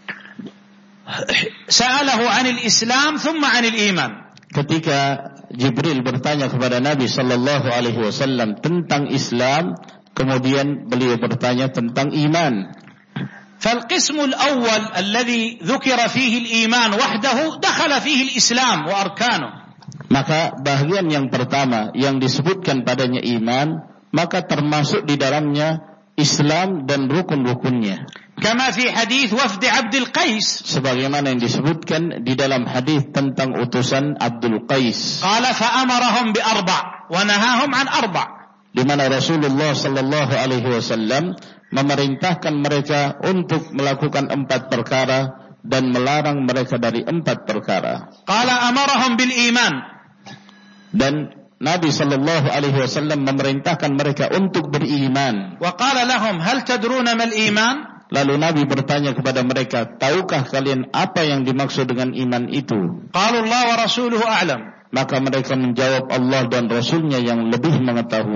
Sa'alahu 'anil Islam thumma 'anil iman. Ketika Jibril bertanya kepada Nabi sallallahu alaihi wasallam tentang Islam, kemudian beliau bertanya tentang iman. فالقسم الأول الذي ذكر فيه الإيمان وحده دخل فيه الإسلام وأركانه. Maka bagian yang pertama yang disebutkan padanya iman, maka termasuk di dalamnya Islam dan rukun-rukunnya. Kama fi hadis wafd Abdul Qais. Sebagaimana yang disebutkan di dalam hadis tentang utusan Abdul Qais. Qala fa amarahum bi arba' wa nahahum an arba'. Di mana Rasulullah sallallahu alaihi wasallam memerintahkan mereka untuk melakukan empat perkara dan melarang mereka dari empat perkara. Qala amarahum bil iman. Dan Nabi sallallahu alaihi wasallam memerintahkan mereka untuk beriman. Wa qala lahum hal tadruna mal iman? Lalu Nabi bertanya kepada mereka, tahukah kalian apa yang dimaksud dengan iman itu? Qalu Allah wa rasuluhu a'lam. Maka mereka menjawab Allah dan Rasulnya yang lebih mengetahui.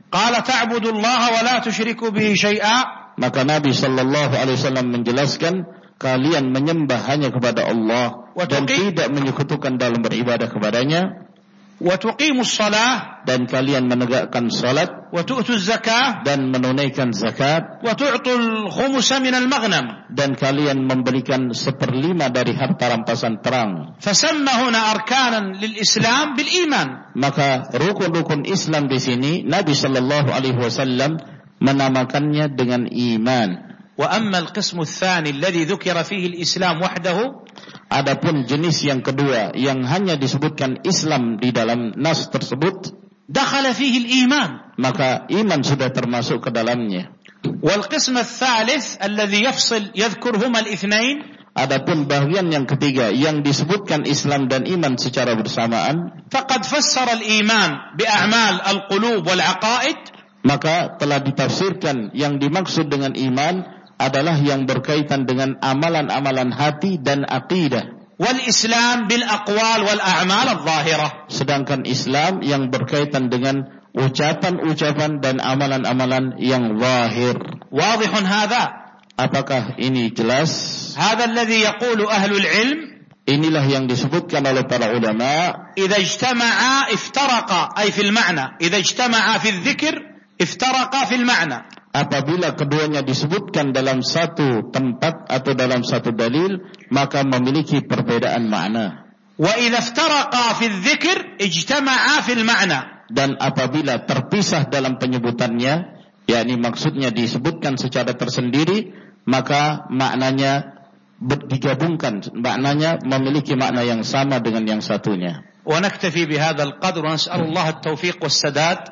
Qala ta'budu Allah wa la tusyriku bihi syai'a. Maka Nabi sallallahu alaihi wasallam menjelaskan, kalian menyembah hanya kepada Allah dan tidak menyekutukan dalam beribadah kepadanya. Wa tuqimus shalah, dan kalian menegakkan salat. Wa tu'tuz zakah, dan menunaikan zakat. Wa tu'tul khumusa minal maghnam, dan kalian memberikan seperlima dari harta rampasan perang. Fasamma huna arkanan lil Islam bil iman. Maka rukun-rukun Islam di sini Nabi sallallahu alaihi wasallam menamakannya dengan iman. Wa amma al-qismu ats-tsani alladhi dzukira fihi al-Islam wahdahu, adapun jenis yang kedua yang hanya disebutkan Islam di dalam nas tersebut, dakhala fihi al-iman, maka iman sudah termasuk ke dalamnya. Wal qism ats-tsalits alladhi yafsil yadhkurhuma al-itsnain, adapun bagian yang ketiga yang disebutkan Islam dan iman secara bersamaan, faqad fassara al-iman bi a'mal al-qulub wal 'aqaid, maka telah ditafsirkan yang dimaksud dengan iman adalah yang berkaitan dengan amalan-amalan hati dan akidah. Wal Islam bil aqwal wal a'mal adh-dhahirah. Sedangkan Islam yang berkaitan dengan ucapan-ucapan dan amalan-amalan yang zahir. Wadihun hadha? Apakah ini jelas? Hadha alladhi yaqulu ahlul ilm. Inilah yang disebutkan oleh para ulama. Idza ijtama'a iftaraqa ay fil ma'na. Idza ijtama'a fil dzikr iftaraqa fil ma'na. Apabila keduanya disebutkan dalam satu tempat atau dalam satu dalil, maka memiliki perbedaan makna. Wa idza iftaraqa fil dzikr ijtama'a fil ma'na. Dan apabila terpisah dalam penyebutannya, yakni maksudnya disebutkan secara tersendiri, maka maknanya digabungkan, maknanya memiliki makna yang sama dengan yang satunya. Wa naktafi bihadzal qadr wa nas'alullah at-tawfiq was-sadad.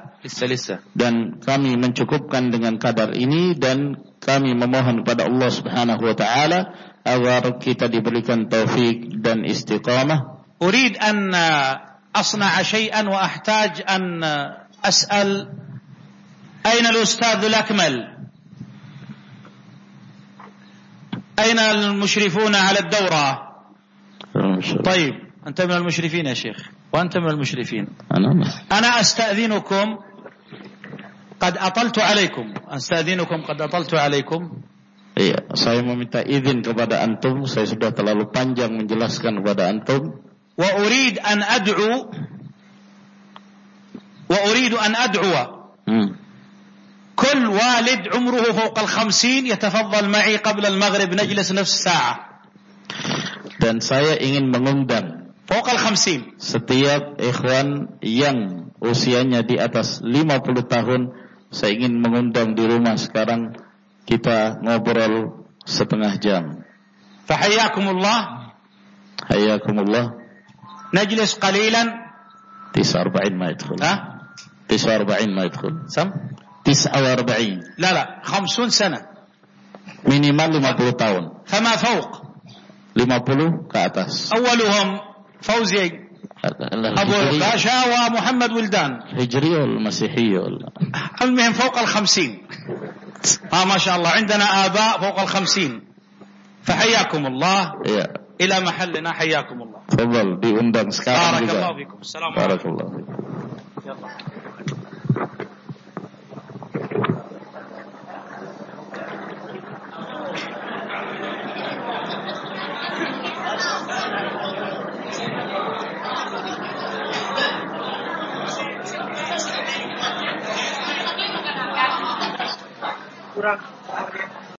Dan kami mencukupkan dengan kadar ini, dan kami memohon kepada Allah Subhanahu wa taala agar kita diberikan taufik dan istiqamah. Urid an asna'a shay'an wa ahtaj an as'al ayna al-ustadh al-akmal, ayna al-mushrifuna 'ala ad-dawra. طيب أنت من المشرفين يا شيخ وأنت من المشرفين. أنا أنا أستأذنكم قد أطلت عليكم أستأذنكم قد أطلت عليكم. Iya, saya meminta izin kepada antum, saya sudah terlalu panjang menjelaskan kepada antum. Wa urid an ad'u wa uridu an ad'u hmm. كل والد عمره فوق الخمسين يتفضل معي قبل المغرب نجلس نصف ساعة. Dan saya ingin mengundang فوق الخمسين setiap ikhwan yang usianya di atas lima puluh tahun, saya ingin mengundang di rumah sekarang, kita ngobrol setengah jam. Fahayyakumullah. Hayyakumullah. Najlis qalilan. تسعة وأربعين ما يدخل. ها؟ تسعة وأربعين ما يدخل. سم؟ تسعة وأربعين. لا لا خمسون سنة. Minimal lima puluh tahun. فما فوق. lima puluh ke atas. أولهم فوزي أبو الباشا ومحمد ولدان. هجري ولا مسيحي ولا؟ المهم فوق الخمسين. آه ما شاء الله عندنا آباء فوق الخمسين. فحياكم الله. يا. إلى محلنا حياكم الله. تفضل diundang sekarang بارك juga. الله فيكم. السلام عليكم. بارك الله فيكم. يلا. kurang